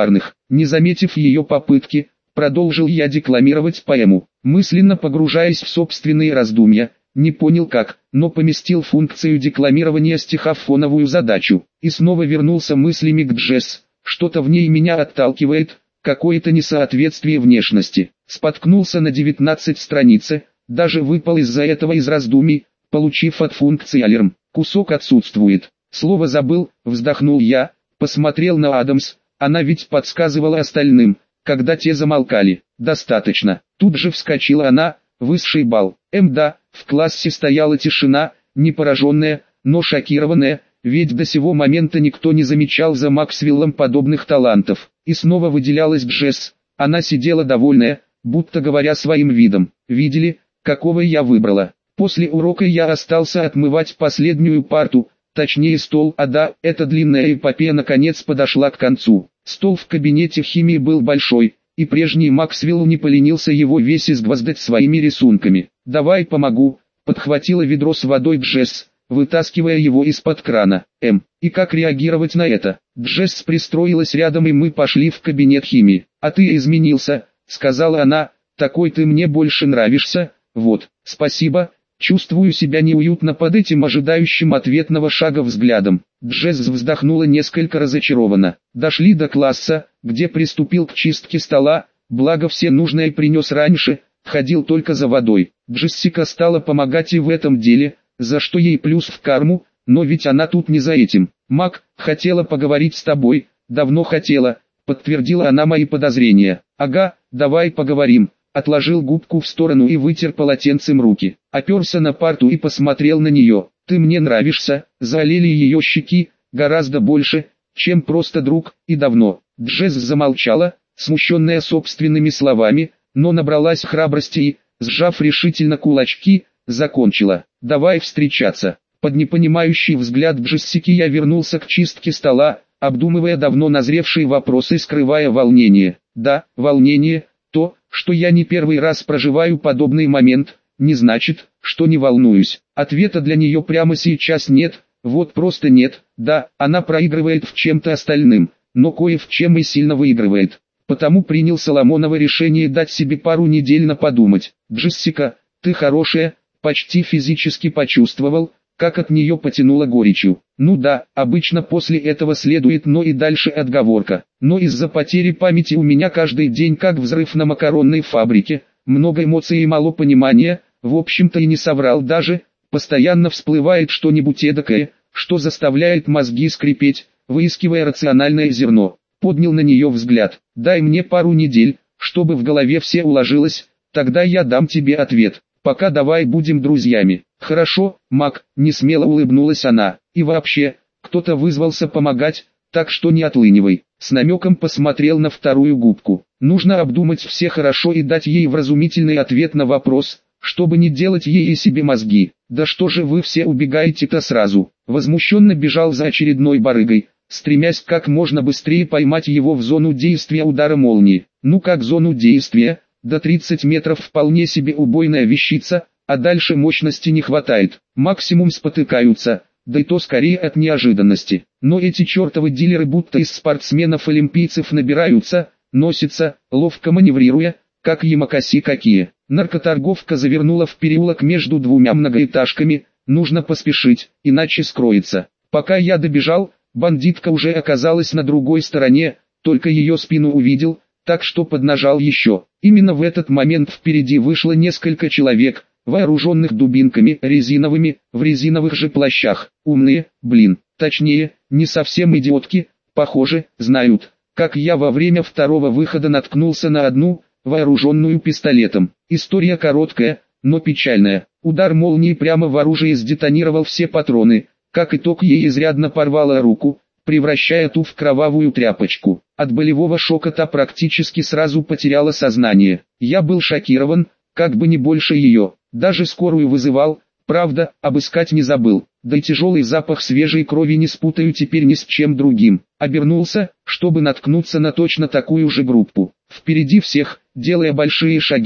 не заметив ее попытки, продолжил я декламировать поэму, мысленно погружаясь в собственные раздумья, не понял как, но поместил функцию декламирования стиха в фоновую задачу, и снова вернулся мыслями к Джесс, что-то в ней меня отталкивает, какое-то несоответствие внешности, споткнулся на 19 странице, даже выпал из-за этого из раздумий, получив от функции алерм, кусок отсутствует, слово забыл, вздохнул я, посмотрел на Адамс, она ведь подсказывала остальным, когда те замолкали, достаточно, тут же вскочила она, высший балл, да, в классе стояла тишина, не пораженная, но шокированная, ведь до сего момента никто не замечал за Максвеллом подобных талантов, и снова выделялась Джесс, она сидела довольная, будто говоря своим видом, видели, какого я выбрала. После урока я остался отмывать последнюю парту, точнее стол, эта длинная эпопея наконец подошла к концу. Стол в кабинете химии был большой, и прежний Максвелл не поленился его весь изгвоздать своими рисунками. «Давай помогу», — подхватила ведро с водой Джесс, вытаскивая его из-под крана. И как реагировать на это? Джесс пристроилась рядом, и мы пошли в кабинет химии. «А ты изменился», — сказала она, — «такой ты мне больше нравишься, вот, спасибо». Чувствую себя неуютно под этим ожидающим ответного шага взглядом. Джесс вздохнула несколько разочарованно. Дошли до класса, где приступил к чистке стола, благо все нужное принес раньше, ходил только за водой. Джессика стала помогать и в этом деле, за что ей плюс в карму, но ведь она тут не за этим. «Мак, хотела поговорить с тобой, давно хотела», подтвердила она мои подозрения. «Ага, давай поговорим». Отложил губку в сторону и вытер полотенцем руки. Оперся на парту и посмотрел на нее. «Ты мне нравишься», залили ее щеки, гораздо больше, чем просто друг, и давно. Джесс замолчала, смущенная собственными словами, но набралась храбрости и, сжав решительно кулачки, закончила. «Давай встречаться». Под непонимающий взгляд Джессики я вернулся к чистке стола, обдумывая давно назревшие вопросы, скрывая волнение. Да, волнение. То, что я не первый раз проживаю подобный момент, не значит, что не волнуюсь. Ответа для нее прямо сейчас нет, вот просто нет. Да, она проигрывает в чем-то остальным, но кое в чем и сильно выигрывает. Потому принял Соломоново решение дать себе пару недель на подумать. «Джессика, ты хорошая», почти физически почувствовал, как от нее потянуло горечью. Ну да, обычно после этого следует «но» и дальше отговорка. Но из-за потери памяти у меня каждый день как взрыв на макаронной фабрике, много эмоций и мало понимания, в общем-то и не соврал даже, постоянно всплывает что-нибудь эдакое, что заставляет мозги скрипеть, выискивая рациональное зерно. Поднял на нее взгляд. «Дай мне пару недель, чтобы в голове все уложилось, тогда я дам тебе ответ. Пока давай будем друзьями». «Хорошо, Мак», — несмело улыбнулась она. «И вообще, кто-то вызвался помогать, так что не отлынивай». С намеком посмотрел на вторую губку. Нужно обдумать все хорошо и дать ей вразумительный ответ на вопрос, чтобы не делать ей и себе мозги. «Да что же вы все убегаете-то сразу?» Возмущенно бежал за очередной барыгой, стремясь как можно быстрее поймать его в зону действия удара молнии. Ну как зону действия? До 30 метров вполне себе убойная вещица, а дальше мощности не хватает. Максимум спотыкаются, да и то скорее от неожиданности. Но эти чертовы дилеры будто из спортсменов-олимпийцев набираются, носятся, ловко маневрируя, как ямакаси какие. Наркоторговка завернула в переулок между двумя многоэтажками, нужно поспешить, иначе скроется. Пока я добежал, бандитка уже оказалась на другой стороне, только ее спину увидел, так что поднажал еще. Именно в этот момент впереди вышло несколько человек, вооруженных дубинками резиновыми, в резиновых же плащах. Умные, точнее, не совсем идиотки, похоже, знают, как я во время второго выхода наткнулся на одну, вооруженную пистолетом. История короткая, но печальная. Удар молнии прямо в оружие сдетонировал все патроны, как итог ей изрядно порвало руку, превращая ту в кровавую тряпочку. От болевого шока та практически сразу потеряла сознание. Я был шокирован, как бы не больше ее. Даже скорую вызывал, правда, обыскать не забыл. Да и тяжелый запах свежей крови не спутаю теперь ни с чем другим. Обернулся, чтобы наткнуться на точно такую же группу. Впереди всех, делая большие шаги,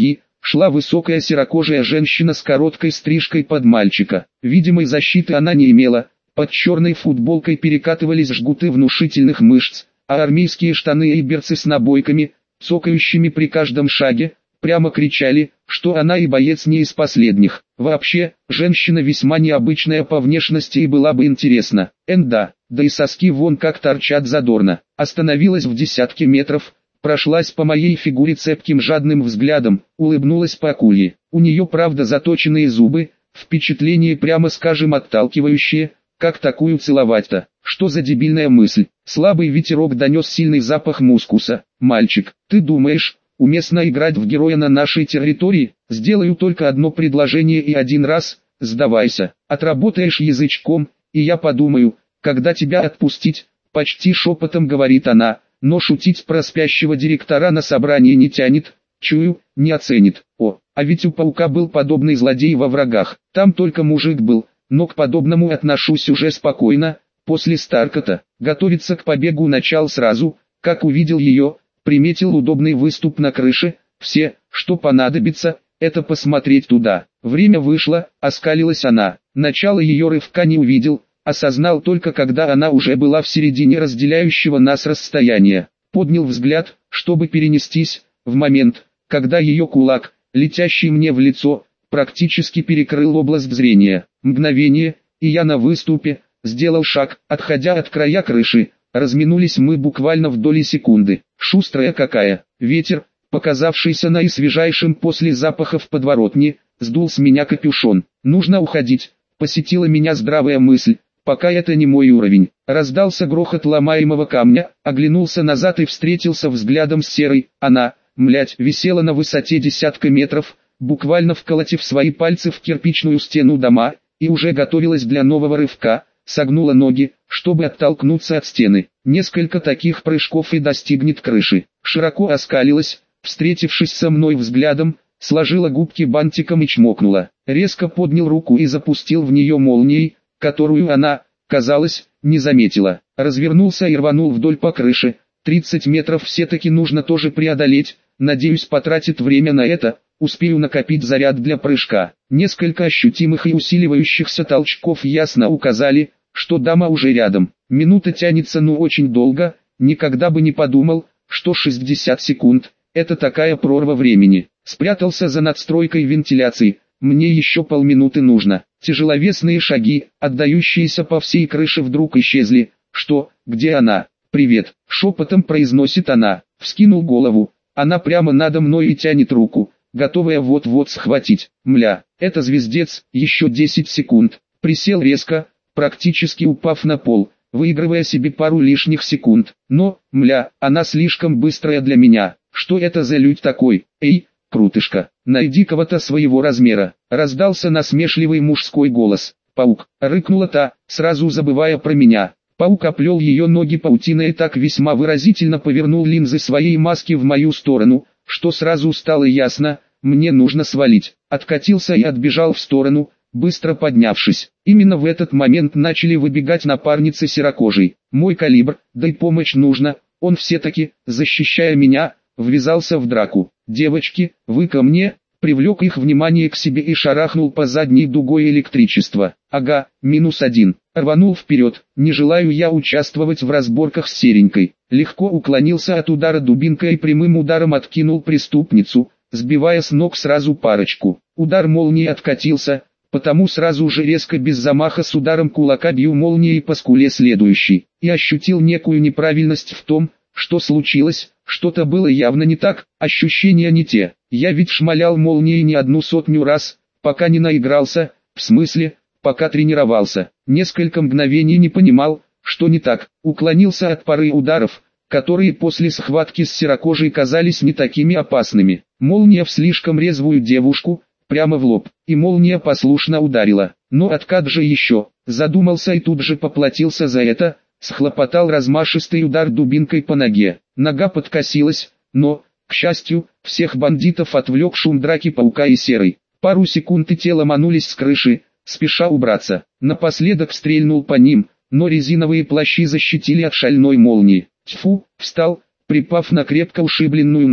шла высокая серокожая женщина с короткой стрижкой под мальчика. Видимой защиты она не имела, под черной футболкой перекатывались жгуты внушительных мышц, а армейские штаны и берцы с набойками, цокающими при каждом шаге, прямо кричали, что она и боец не из последних. Вообще, женщина весьма необычная по внешности и была бы интересна. Да и соски вон как торчат задорно. Остановилась в десятке метров, прошлась по моей фигуре цепким жадным взглядом, улыбнулась по акулье. У нее правда заточенные зубы, впечатление прямо скажем отталкивающее, как такую целовать-то? Что за дебильная мысль? Слабый ветерок донес сильный запах мускуса. Мальчик, ты думаешь, уместно играть в героя на нашей территории? Сделаю только одно предложение и один раз, сдавайся. Отработаешь язычком, и я подумаю, когда тебя отпустить, почти шепотом говорит она, но шутить про спящего директора на собрании не тянет, чую, не оценит. А ведь у паука был подобный злодей во врагах, там только мужик был, но к подобному отношусь уже спокойно. После Старкота, готовиться к побегу начал сразу, как увидел ее, приметил удобный выступ на крыше, все, что понадобится, это посмотреть туда. Время вышло, оскалилась она, начало ее рывка не увидел, осознал только когда она уже была в середине разделяющего нас расстояния. Поднял взгляд, чтобы перенестись, в момент, когда ее кулак, летящий мне в лицо, практически перекрыл область зрения. Мгновение, и я на выступе, сделал шаг, отходя от края крыши, разминулись мы буквально в доли секунды. Шустрая какая, ветер, показавшийся наисвежайшим после запахов подворотни, сдул с меня капюшон. Нужно уходить, посетила меня здравая мысль, пока это не мой уровень. Раздался грохот ломаемого камня, оглянулся назад и встретился взглядом с серой. Она, висела на высоте десятка метров, буквально вколотив свои пальцы в кирпичную стену дома, и уже готовилась для нового рывка, согнула ноги, чтобы оттолкнуться от стены. Несколько таких прыжков и достигнет крыши. Широко оскалилась, встретившись со мной взглядом, сложила губки бантиком и чмокнула. Резко поднял руку и запустил в нее молнией, которую она, казалось, не заметила. Развернулся и рванул вдоль по крыше. 30 метров все-таки нужно тоже преодолеть, надеюсь потратит время на это. Успею накопить заряд для прыжка. Несколько ощутимых и усиливающихся толчков ясно указали, что дама уже рядом. Минута тянется очень долго, никогда бы не подумал, что 60 секунд – это такая прорва времени. Спрятался за надстройкой вентиляции, мне еще полминуты нужно. Тяжеловесные шаги, отдающиеся по всей крыше вдруг исчезли. Что, где она? «Привет», – шепотом произносит она. Вскинул голову, она прямо надо мной и тянет руку, готовая вот-вот схватить. Это звездец, еще 10 секунд. Присел резко, практически упав на пол, выигрывая себе пару лишних секунд. Но, она слишком быстрая для меня. Что это за людь такой? Эй, крутышка, найди кого-то своего размера. Раздался насмешливый мужской голос. Паук, рыкнула та, сразу забывая про меня. Паук оплел ее ноги паутиной и так весьма выразительно повернул линзы своей маски в мою сторону, что сразу стало ясно, мне нужно свалить. Откатился и отбежал в сторону, быстро поднявшись. Именно в этот момент начали выбегать напарницы серокожей. Мой калибр, да и помощь нужна, он все-таки, защищая меня, ввязался в драку. «Девочки, вы ко мне?» Привлек их внимание к себе и шарахнул по задней дугой электричества. Ага, -1. Рванул вперед, не желаю я участвовать в разборках с серенькой. Легко уклонился от удара дубинкой и прямым ударом откинул преступницу, сбивая с ног сразу парочку. Удар молнии откатился, потому сразу же резко без замаха с ударом кулака бью молнией по скуле следующий. И ощутил некую неправильность в том, что случилось, что-то было явно не так, ощущения не те. Я ведь шмалял молнией не 100 раз, пока не наигрался, в смысле, пока тренировался. Несколько мгновений не понимал, что не так, уклонился от пары ударов, которые после схватки с серокожей казались не такими опасными. Молния в слишком резвую девушку, прямо в лоб, и молния послушно ударила. Но откат же еще, задумался и тут же поплатился за это, схлопотал размашистый удар дубинкой по ноге. Нога подкосилась, но, к счастью, всех бандитов отвлек шум драки паука и серой. Пару секунд и те ломанулись с крыши, спеша убраться. Напоследок стрельнул по ним, но резиновые плащи защитили от шальной молнии. Тьфу, встал, припав на крепко ушибленную ногу.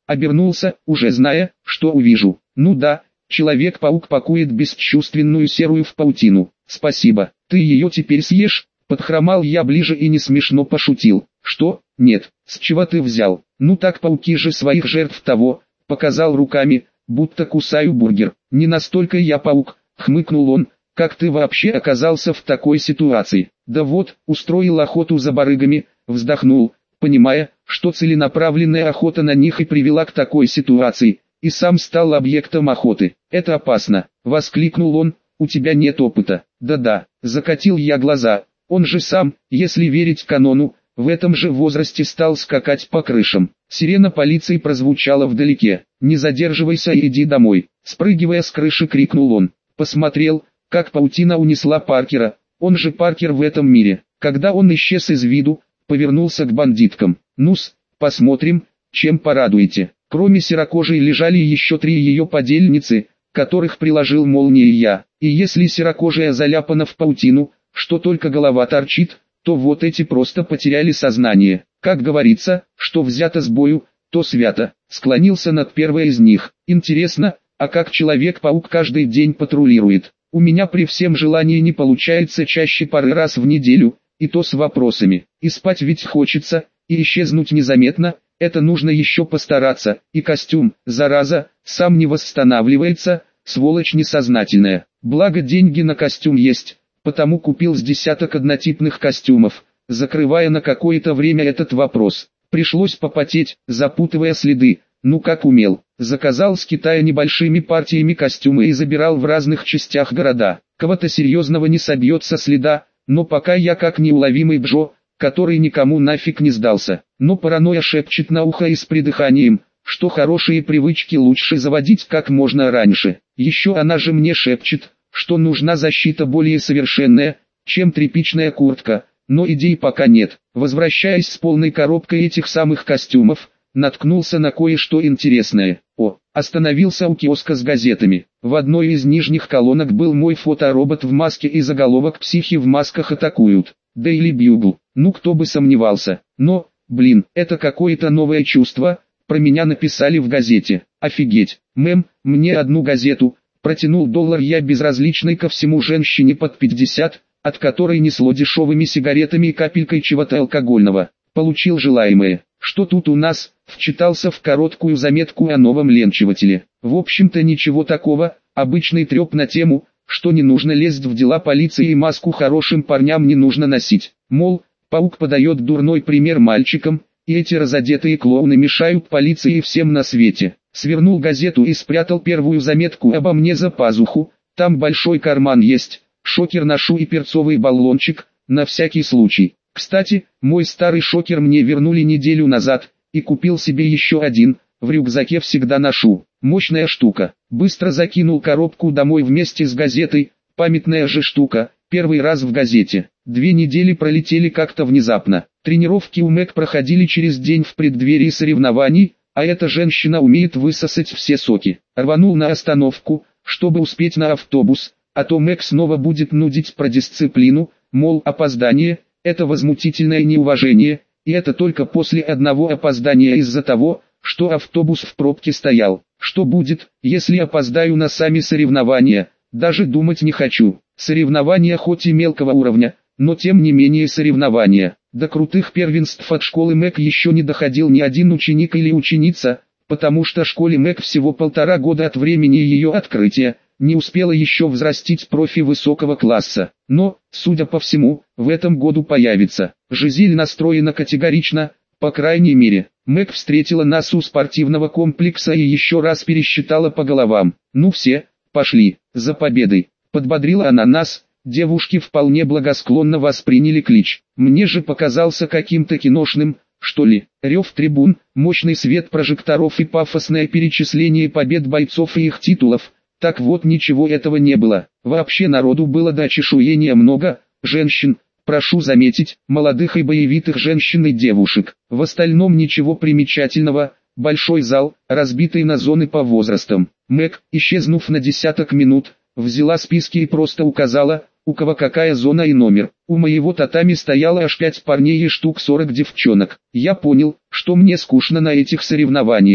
Обернулся, уже зная, что увижу. Ну да, Человек-паук пакует бесчувственную серую в паутину. Спасибо, ты ее теперь съешь? Подхромал я ближе и не смешно пошутил. Что? Нет, с чего ты взял? Ну так пауки же своих жертв того, показал руками, будто кусаю бургер. Не настолько я паук, хмыкнул он. Как ты вообще оказался в такой ситуации? Да вот, устроил охоту за барыгами, вздохнул, понимая, что целенаправленная охота на них и привела к такой ситуации, и сам стал объектом охоты. Это опасно, воскликнул он, у тебя нет опыта. Да-да, закатил я глаза, он же сам, если верить канону, в этом же возрасте стал скакать по крышам. Сирена полиции прозвучала вдалеке. «Не задерживайся и иди домой», спрыгивая с крыши, крикнул он. Посмотрел, как паутина унесла Паркера, он же Паркер в этом мире. Когда он исчез из виду, повернулся к бандиткам. «Ну-с, посмотрим, чем порадуете». Кроме серокожей лежали еще 3 ее подельницы, которых приложил молнией я. И если серокожая заляпана в паутину, что только голова торчит, то вот эти просто потеряли сознание. Как говорится, что взято с бою, то свято. Склонился над первой из них. Интересно, а как Человек-паук каждый день патрулирует? У меня при всем желании не получается чаще пары раз в неделю, и то с вопросами. И спать ведь хочется, и исчезнуть незаметно, это нужно еще постараться. И костюм, зараза, сам не восстанавливается, сволочь несознательная. Благо деньги на костюм есть, потому купил с десяток однотипных костюмов, закрывая на какое-то время этот вопрос. Пришлось попотеть, запутывая следы, ну как умел. Заказал с Китая небольшими партиями костюмы и забирал в разных частях города. Кого-то серьезного не собьется следа, но пока я как неуловимый Бжо, который никому нафиг не сдался. Но паранойя шепчет на ухо и с придыханием, что хорошие привычки лучше заводить как можно раньше. Еще она же мне шепчет, что нужна защита более совершенная, чем тряпичная куртка, но идей пока нет. Возвращаясь с полной коробкой этих самых костюмов, наткнулся на кое-что интересное. Остановился у киоска с газетами. В одной из нижних колонок был мой фоторобот в маске и заголовок «Психи в масках атакуют». Daily Bugle. Ну кто бы сомневался. Но, блин, это какое-то новое чувство. Про меня написали в газете. Офигеть. Мэм, мне одну газету. Протянул доллар я безразличной ко всему женщине под 50, от которой несло дешевыми сигаретами и капелькой чего-то алкогольного. Получил желаемое. Что тут у нас? Вчитался в короткую заметку о новом ленчивателе. В общем-то ничего такого, обычный треп на тему, что не нужно лезть в дела полиции и маску хорошим парням не нужно носить. Мол, паук подает дурной пример мальчикам, и эти разодетые клоуны мешают полиции и всем на свете. Свернул газету и спрятал первую заметку обо мне за пазуху, там большой карман есть, шокер ношу и перцовый баллончик, на всякий случай. Кстати, мой старый шокер мне вернули неделю назад, и купил себе еще один, в рюкзаке всегда ношу. Мощная штука. Быстро закинул коробку домой вместе с газетой, памятная же штука, первый раз в газете. 2 недели пролетели как-то внезапно. Тренировки у Мэг проходили через день в преддверии соревнований, а эта женщина умеет высосать все соки. Рванул на остановку, чтобы успеть на автобус, а то Мэг снова будет нудить про дисциплину, мол опоздание – это возмутительное неуважение, и это только после одного опоздания из-за того, что автобус в пробке стоял. Что будет, если опоздаю на сами соревнования? Даже думать не хочу. Соревнования хоть и мелкого уровня, но тем не менее соревнования. До крутых первенств от школы Мэг еще не доходил ни один ученик или ученица, потому что школе Мэг всего 1,5 года от времени ее открытия, не успела еще взрастить профи высокого класса. Но, судя по всему, в этом году появится. Жизель настроена категорично, по крайней мере. Мэг встретила нас у спортивного комплекса и еще раз пересчитала по головам. Ну все, пошли, за победой. Подбодрила она нас, девушки вполне благосклонно восприняли клич. Мне же показался каким-то киношным, что ли. Рев трибун, мощный свет прожекторов и пафосное перечисление побед бойцов и их титулов. Так вот ничего этого не было. Вообще народу было до чешуения много, женщин, прошу заметить, молодых и боевитых женщин и девушек. В остальном ничего примечательного, большой зал, разбитый на зоны по возрастам. Мэг, исчезнув на десяток минут, взяла списки и просто указала, у кого какая зона и номер. У моего татами стояло аж 5 парней и штук 40 девчонок. Я понял, что мне скучно на этих соревнованиях.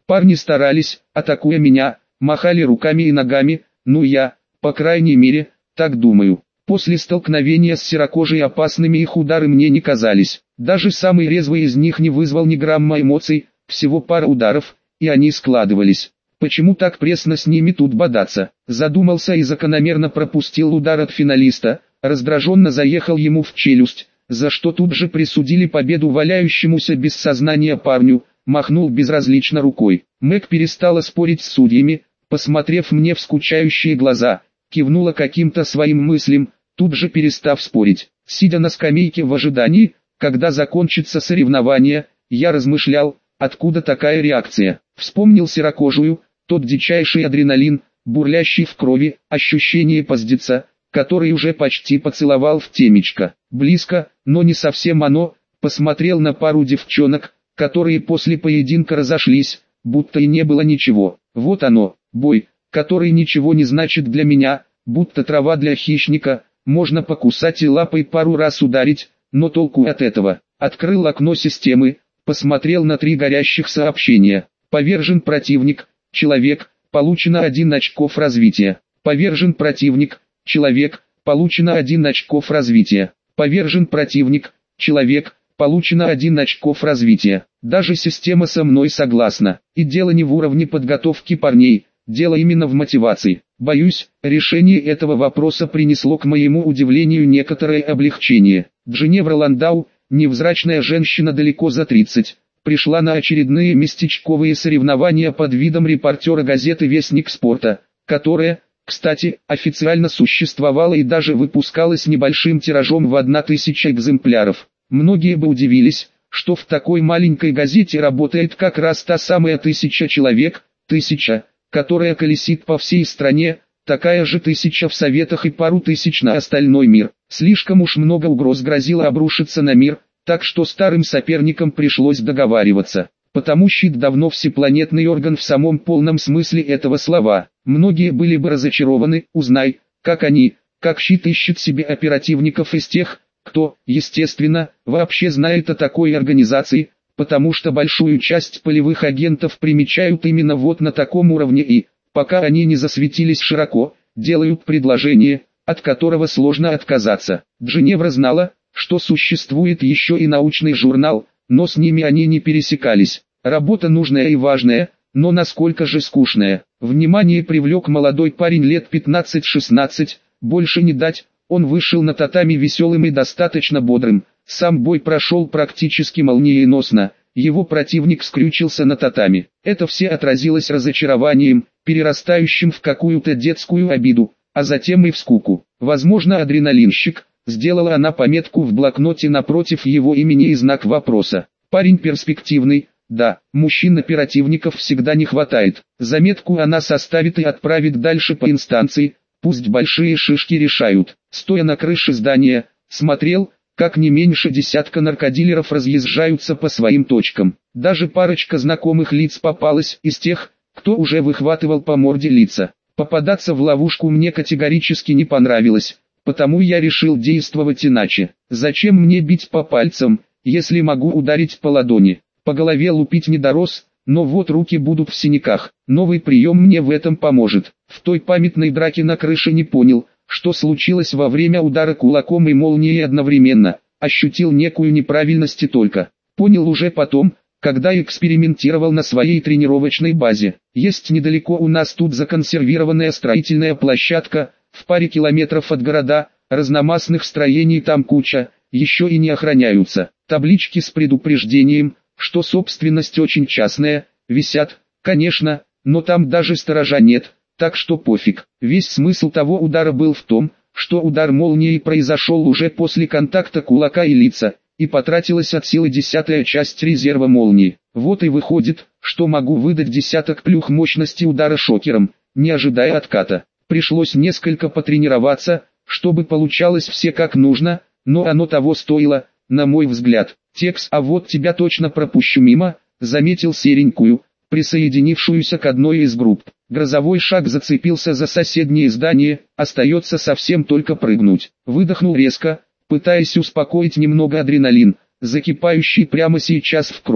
Парни старались, атакуя меня, махали руками и ногами, я, по крайней мере, так думаю. После столкновения с серокожей опасными их удары мне не казались. Даже самый резвый из них не вызвал ни грамма эмоций, всего пара ударов, и они складывались. Почему так пресно с ними тут бодаться? Задумался и закономерно пропустил удар от финалиста, раздраженно заехал ему в челюсть, за что тут же присудили победу валяющемуся без сознания парню, махнул безразлично рукой. Мэг перестала спорить с судьями, посмотрев мне в скучающие глаза, кивнула каким-то своим мыслям, тут же перестав спорить. Сидя на скамейке в ожидании, когда закончится соревнование, я размышлял, откуда такая реакция. Вспомнил серокожую, тот дичайший адреналин, бурлящий в крови, ощущение поздеца, который уже почти поцеловал в темечко. Близко, но не совсем оно, посмотрел на пару девчонок, которые после поединка разошлись, будто и не было ничего. Вот оно, бой, который ничего не значит для меня, будто трава для хищника, можно покусать и лапой пару раз ударить, но толку от этого. Открыл окно системы, посмотрел на 3 горящих сообщения. Повержен противник, человек, получено 1 очков развития. Повержен противник, человек, получено 1 очков развития. Повержен противник, человек, получено 1 очков развития. Даже система со мной согласна. И дело не в уровне подготовки парней, дело именно в мотивации. Боюсь, решение этого вопроса принесло к моему удивлению некоторое облегчение. Дженевра Ландау, невзрачная женщина далеко за 30, пришла на очередные местечковые соревнования под видом репортера газеты «Вестник спорта», которая, кстати, официально существовала и даже выпускалась небольшим тиражом в 1000 экземпляров. Многие бы удивились, что в такой маленькой газете работает как раз та самая 1000 человек, 1000, которая колесит по всей стране, такая же 1000 в Советах и пару тысяч на остальной мир. Слишком уж много угроз грозило обрушиться на мир, так что старым соперникам пришлось договариваться. Потому щит давно всепланетный орган в самом полном смысле этого слова. Многие были бы разочарованы, узнай, как они, как щит ищет себе оперативников из тех, кто, естественно, вообще знает о такой организации, потому что большую часть полевых агентов примечают именно вот на таком уровне и, пока они не засветились широко, делают предложение, от которого сложно отказаться. Дженевра знала, что существует еще и научный журнал, но с ними они не пересекались. Работа нужная и важная, но насколько же скучная. Внимание привлек молодой парень лет 15-16, больше не дать, он вышел на татами веселым и достаточно бодрым. Сам бой прошел практически молниеносно, его противник скрючился на татами. Это все отразилось разочарованием, перерастающим в какую-то детскую обиду, а затем и в скуку. Возможно, адреналинщик, сделала она пометку в блокноте напротив его имени и знак вопроса. Парень перспективный, да, мужчин-оперативников всегда не хватает. Заметку она составит и отправит дальше по инстанции, пусть большие шишки решают. Стоя на крыше здания, смотрел, как не меньше десятка наркодилеров разъезжаются по своим точкам. Даже парочка знакомых лиц попалась из тех, кто уже выхватывал по морде лица. Попадаться в ловушку мне категорически не понравилось, потому я решил действовать иначе. Зачем мне бить по пальцам, если могу ударить по ладони? По голове лупить не дорос, но вот руки будут в синяках. Новый прием мне в этом поможет. В той памятной драке на крыше не понял, что случилось во время удара кулаком и молнией одновременно. Ощутил некую неправильность и только понял уже потом, когда экспериментировал на своей тренировочной базе. Есть недалеко у нас тут законсервированная строительная площадка, в паре километров от города, разномастных строений там куча, еще и не охраняются. Таблички с предупреждением, что собственность очень частная, висят, конечно, но там даже сторожа нет, так что пофиг. Весь смысл того удара был в том, что удар молнией произошел уже после контакта кулака и лица, и потратилась от силы 10-я часть резерва молнии. Вот и выходит, что могу выдать десяток плюх мощности удара шокером, не ожидая отката. Пришлось несколько потренироваться, чтобы получалось все как нужно, но оно того стоило, на мой взгляд. Текс, а вот тебя точно пропущу мимо, заметил серенькую, присоединившуюся к одной из групп. Грозовой шаг зацепился за соседнее здание, остается совсем только прыгнуть. Выдохнул резко, пытаясь успокоить немного адреналин, закипающий прямо сейчас в крови,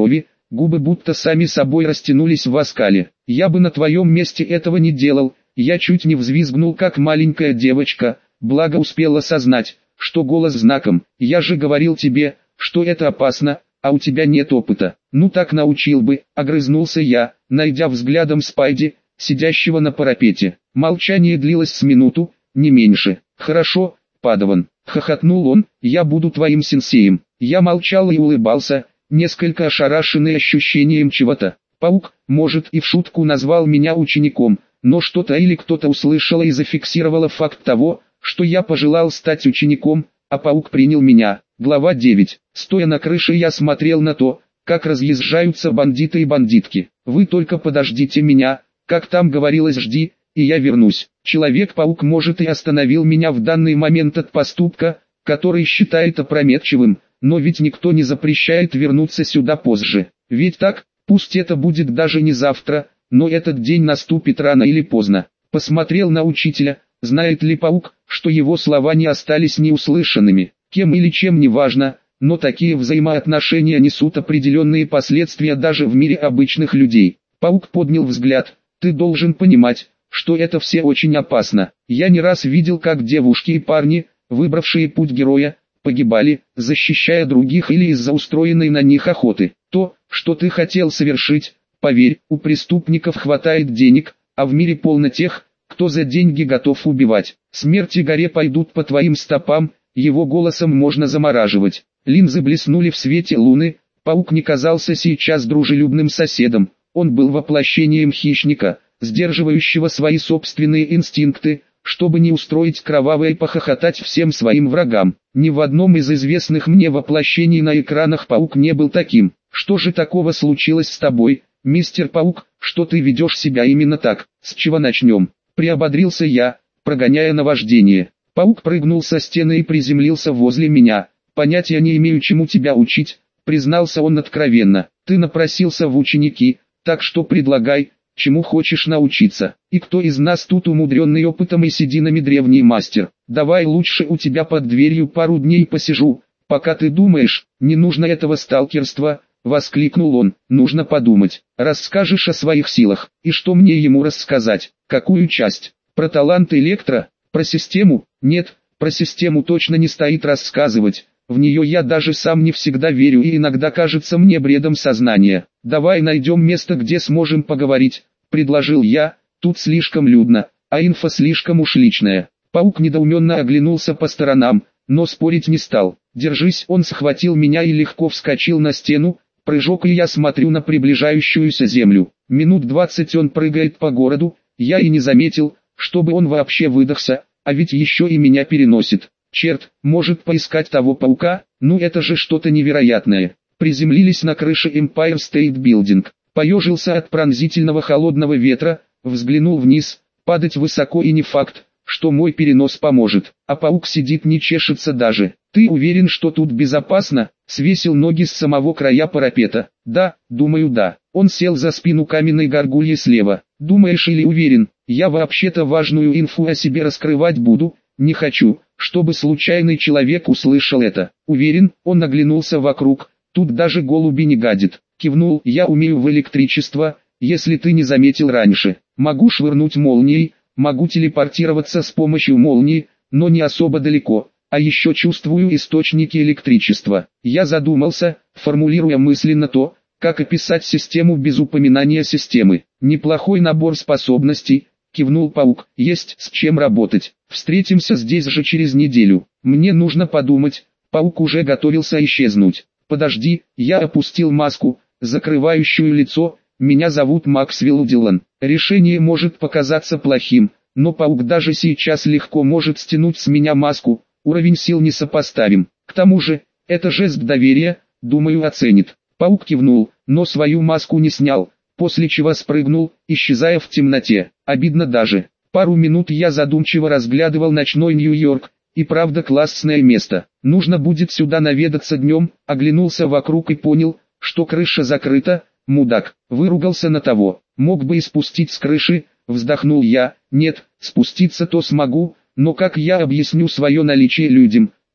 губы будто сами собой растянулись в оскале. Я бы на твоем месте этого не делал, я чуть не взвизгнул как маленькая девочка, благо успел осознать, что голос знаком. Я же говорил тебе, что это опасно, а у тебя нет опыта. Ну так научил бы, огрызнулся я, найдя взглядом Спайди, сидящего на парапете. Молчание длилось с минуту, не меньше. Хорошо, Падаван, хохотнул он, я буду твоим сенсеем. Я молчал и улыбался, несколько ошарашенный ощущением чего-то. Паук, может, и в шутку назвал меня учеником, но что-то или кто-то услышало и зафиксировало факт того, что я пожелал стать учеником, а паук принял меня. Глава 9. Стоя на крыше, я смотрел на то, как разъезжаются бандиты и бандитки. Вы только подождите меня, как там говорилось, жди, и я вернусь. Человек-паук может и остановил меня в данный момент от поступка, который считает опрометчивым, но ведь никто не запрещает вернуться сюда позже. Ведь так, пусть это будет даже не завтра, но этот день наступит рано или поздно. Посмотрел на учителя, знает ли паук, что его слова не остались неуслышанными. Кем или чем не важно, но такие взаимоотношения несут определенные последствия даже в мире обычных людей. Паук поднял взгляд. Ты должен понимать, что это все очень опасно. Я не раз видел, как девушки и парни, выбравшие путь героя, погибали, защищая других или из-за устроенной на них охоты. То, что ты хотел совершить, поверь, у преступников хватает денег, а в мире полно тех, кто за деньги готов убивать. Смерть и горе пойдут по твоим стопам, его голосом можно замораживать. Линзы блеснули в свете луны, паук не казался сейчас дружелюбным соседом, он был воплощением хищника, сдерживающего свои собственные инстинкты, чтобы не устроить кровавое и похохотать всем своим врагам. Ни в одном из известных мне воплощений на экранах паук не был таким. Что же такого случилось с тобой, мистер Паук, что ты ведешь себя именно так? С чего начнем? Приободрился я, прогоняя наваждение. Паук прыгнул со стены и приземлился возле меня. Понятия не имею, чему тебя учить, признался он откровенно. Ты напросился в ученики, так что предлагай, чему хочешь научиться. И кто из нас тут умудренный опытом и сединами древний мастер? Давай лучше у тебя под дверью пару дней посижу, пока ты думаешь. Не нужно этого сталкерства, воскликнул он. Нужно подумать. Расскажешь о своих силах. И что мне ему рассказать? Какую часть? Про талант Электро? Про систему? Нет, про систему точно не стоит рассказывать. В нее я даже сам не всегда верю и иногда кажется мне бредом сознания. Давай найдем место, где сможем поговорить, предложил я. Тут слишком людно, а инфа слишком уж личная. Паук недоуменно оглянулся по сторонам, но спорить не стал. Держись, он схватил меня и легко вскочил на стену. Прыжок, и я смотрю на приближающуюся землю. Минут 20 он прыгает по городу, я и не заметил, чтобы он вообще выдохся, а ведь еще и меня переносит. Черт, может поискать того паука? Ну это же что-то невероятное. Приземлились на крыше Empire State Building. Поежился от пронзительного холодного ветра, взглянул вниз. Падать высоко и не факт, что мой перенос поможет. А паук сидит, не чешется даже. Ты уверен, что тут безопасно? Свесил ноги с самого края парапета. Да, думаю, да. Он сел за спину каменной горгульи слева. Думаешь или уверен? Я вообще-то важную инфу о себе раскрывать буду. Не хочу, чтобы случайный человек услышал это. Уверен, он оглянулся вокруг. Тут даже голуби не гадят. Кивнул, я умею в электричество, если ты не заметил раньше. Могу швырнуть молнией, могу телепортироваться с помощью молнии, но не особо далеко. А еще чувствую источники электричества. Я задумался, формулируя мысленно то, как описать систему без упоминания системы. Неплохой набор способностей, кивнул паук, есть с чем работать. Встретимся здесь же через неделю. Мне нужно подумать. Паук уже готовился исчезнуть. Подожди, я опустил маску, закрывающую лицо. Меня зовут Максвелл Дилан. Решение может показаться плохим, но паук даже сейчас легко может стянуть с меня маску. Уровень сил несопоставим. К тому же, это жест доверия, думаю, оценит. Паук кивнул, но свою маску не снял, после чего спрыгнул, исчезая в темноте. Обидно даже. Пару минут я задумчиво разглядывал ночной Нью-Йорк, и правда классное место. Нужно будет сюда наведаться днем, оглянулся вокруг и понял, что крыша закрыта. Мудак, выругался на того. Мог бы и спустить с крыши, вздохнул я. Нет, спуститься-то смогу, но как я объясню свое наличие людям,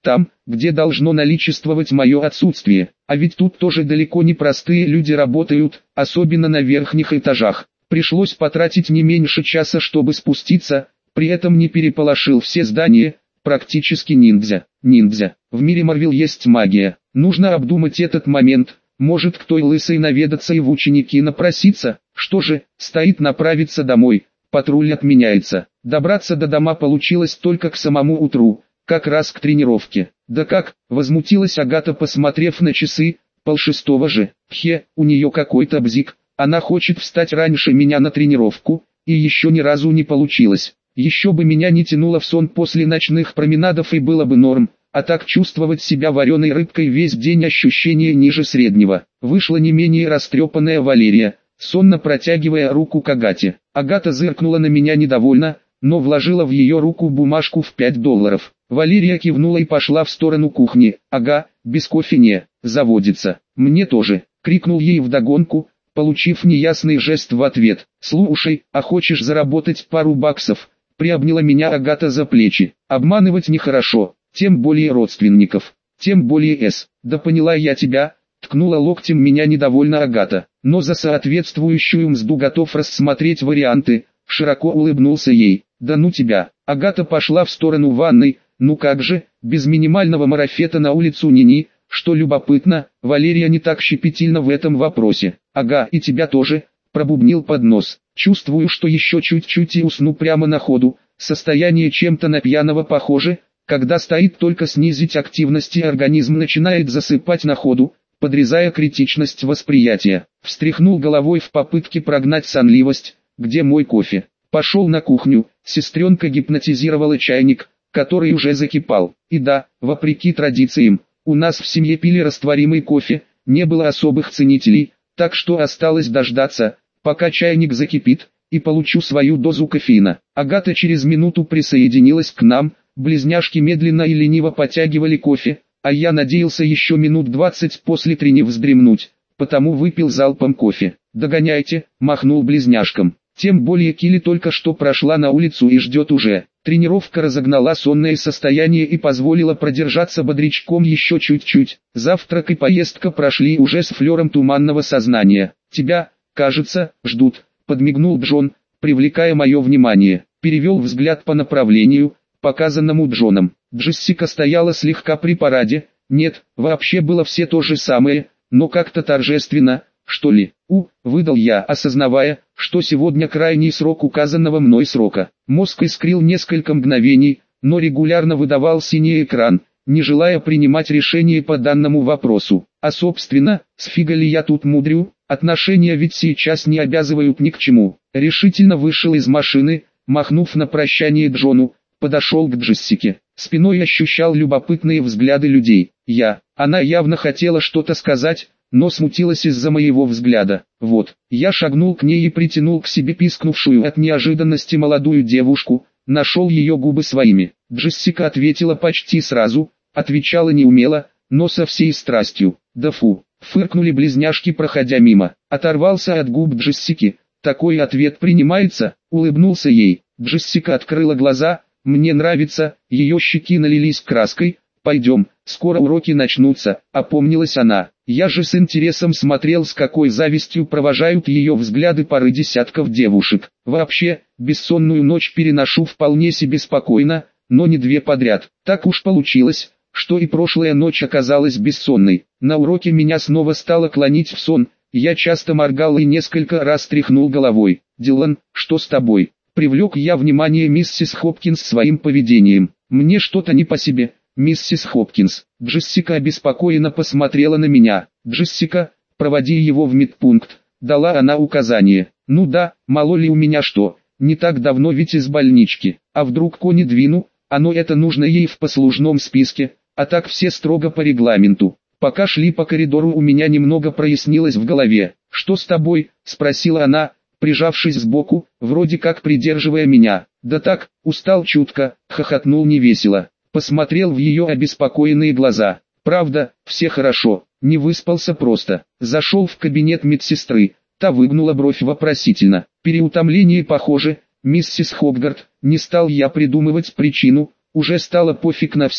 там, где должно наличествовать мое отсутствие. А ведь тут тоже далеко не простые люди работают, особенно на верхних этажах. Пришлось потратить не меньше часа, чтобы спуститься, при этом не переполошил все здания, практически ниндзя. Ниндзя. В мире Марвел есть магия. Нужно обдумать этот момент. Может, к той лысой наведаться и в ученики напроситься? Что же, стоит направиться домой. Патруль отменяется. Добраться до дома получилось только к самому утру, как раз к тренировке. Да как, возмутилась Агата, посмотрев на часы, 5:30 же. У нее какой-то бзик. Она хочет встать раньше меня на тренировку, и еще ни разу не получилось. Еще бы меня не тянуло в сон после ночных променадов и было бы норм, а так чувствовать себя вареной рыбкой весь день ощущение ниже среднего. Вышла не менее растрепанная Валерия, сонно протягивая руку к Агате. Агата зыркнула на меня недовольно, но вложила в ее руку бумажку в $5. Валерия кивнула и пошла в сторону кухни. «Ага, без кофе не заводится. Мне тоже», — крикнул ей вдогонку, получив неясный жест в ответ. «Слушай, а хочешь заработать пару баксов?» Приобняла меня Агата за плечи. «Обманывать нехорошо, тем более родственников, тем более С. Да поняла я тебя», — ткнула локтем меня недовольно Агата. «Но за соответствующую мзду готов рассмотреть варианты», — широко улыбнулся ей. «Да ну тебя». Агата пошла в сторону ванной. «Ну как же, без минимального марафета на улицу ни-ни». Что любопытно, Валерия не так щепетильна в этом вопросе. «Ага, и тебя тоже», — пробубнил под нос. «Чувствую, что еще чуть-чуть и усну прямо на ходу. Состояние чем-то на пьяного похоже, когда стоит только снизить активность и организм начинает засыпать на ходу, подрезая критичность восприятия». Встряхнул головой в попытке прогнать сонливость. «Где мой кофе?» Пошел на кухню. Сестренка гипнотизировала чайник, который уже закипал. И да, вопреки традициям, у нас в семье пили растворимый кофе, не было особых ценителей, так что осталось дождаться, пока чайник закипит, и получу свою дозу кофеина. Агата через минуту присоединилась к нам, близняшки медленно и лениво потягивали кофе, а я надеялся еще минут 20 после трени вздремнуть, потому выпил залпом кофе. «Догоняйте», — махнул близняшкам. Тем более Килли только что прошла на улицу и ждет уже. Тренировка разогнала сонное состояние и позволила продержаться бодрячком еще чуть-чуть. Завтрак и поездка прошли уже с флером туманного сознания. «Тебя, кажется, ждут», — подмигнул Джон, привлекая мое внимание. Перевел взгляд по направлению, показанному Джоном. Джессика стояла слегка при параде. Нет, вообще было все то же самое, но как-то торжественно, что ли. Выдал я, осознавая, что сегодня крайний срок указанного мной срока. Мозг искрил несколько мгновений, но регулярно выдавал синий экран, не желая принимать решение по данному вопросу. А собственно, с фига ли я тут мудрю, отношения ведь сейчас не обязывают ни к чему. Решительно вышел из машины, махнув на прощание Джону, подошел к Джессике. Спиной ощущал любопытные взгляды людей. Она явно хотела что-то сказать, но смутилась из-за моего взгляда. Вот, я шагнул к ней и притянул к себе пискнувшую от неожиданности молодую девушку, нашел ее губы своими. Джессика ответила почти сразу, отвечала неумело, но со всей страстью. «Да фу!» — фыркнули близняшки, проходя мимо. Оторвался от губ Джессики. «Такой ответ принимается?» — улыбнулся ей. Джессика открыла глаза. «Мне нравится», ее щеки налились краской. «Пойдем, скоро уроки начнутся», — опомнилась она. Я же с интересом смотрел, с какой завистью провожают ее взгляды пары десятков девушек. Вообще, бессонную ночь переношу вполне себе спокойно, но не две подряд. Так уж получилось, что и прошлая ночь оказалась бессонной. На уроке меня снова стало клонить в сон, я часто моргал и несколько раз тряхнул головой. «Дилан, что с тобой?» Привлек я внимание миссис Хопкинс своим поведением. «Мне что-то не по себе». «Миссис Хопкинс». Джессика обеспокоенно посмотрела на меня. «Джессика, проводи его в медпункт», — дала она указание. «Ну да, мало ли у меня что, не так давно ведь из больнички, а вдруг кони двину, это нужно ей в послужном списке, а так все строго по регламенту». Пока шли по коридору, у меня немного прояснилось в голове. «Что с тобой?» — спросила она, прижавшись сбоку, вроде как придерживая меня. «Да так, устал чутко», — хохотнул невесело. Посмотрел в ее обеспокоенные глаза. «Правда, все хорошо, не выспался просто». Зашел в кабинет медсестры, та выгнула бровь вопросительно. «Переутомление похоже, миссис Хопгард». Не стал я придумывать причину, уже стало пофиг на все,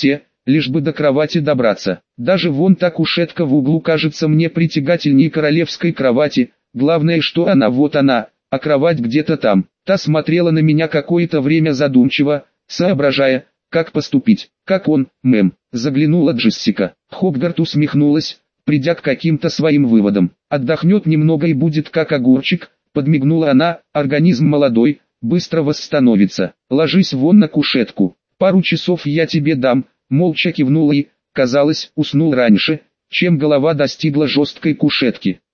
лишь бы до кровати добраться. Даже вон та кушетка в углу кажется мне притягательней королевской кровати, главное, что она вот она, а кровать где-то там. Та смотрела на меня какое-то время задумчиво, соображая, как поступить. «Как он, мэм?» — заглянула Джессика. Хопгарт усмехнулась, придя к каким-то своим выводам. «Отдохнет немного и будет как огурчик», — подмигнула она, «организм молодой, быстро восстановится. Ложись вон на кушетку. Пару часов я тебе дам», — молча кивнула и, казалось, уснул раньше, чем голова достигла жесткой кушетки.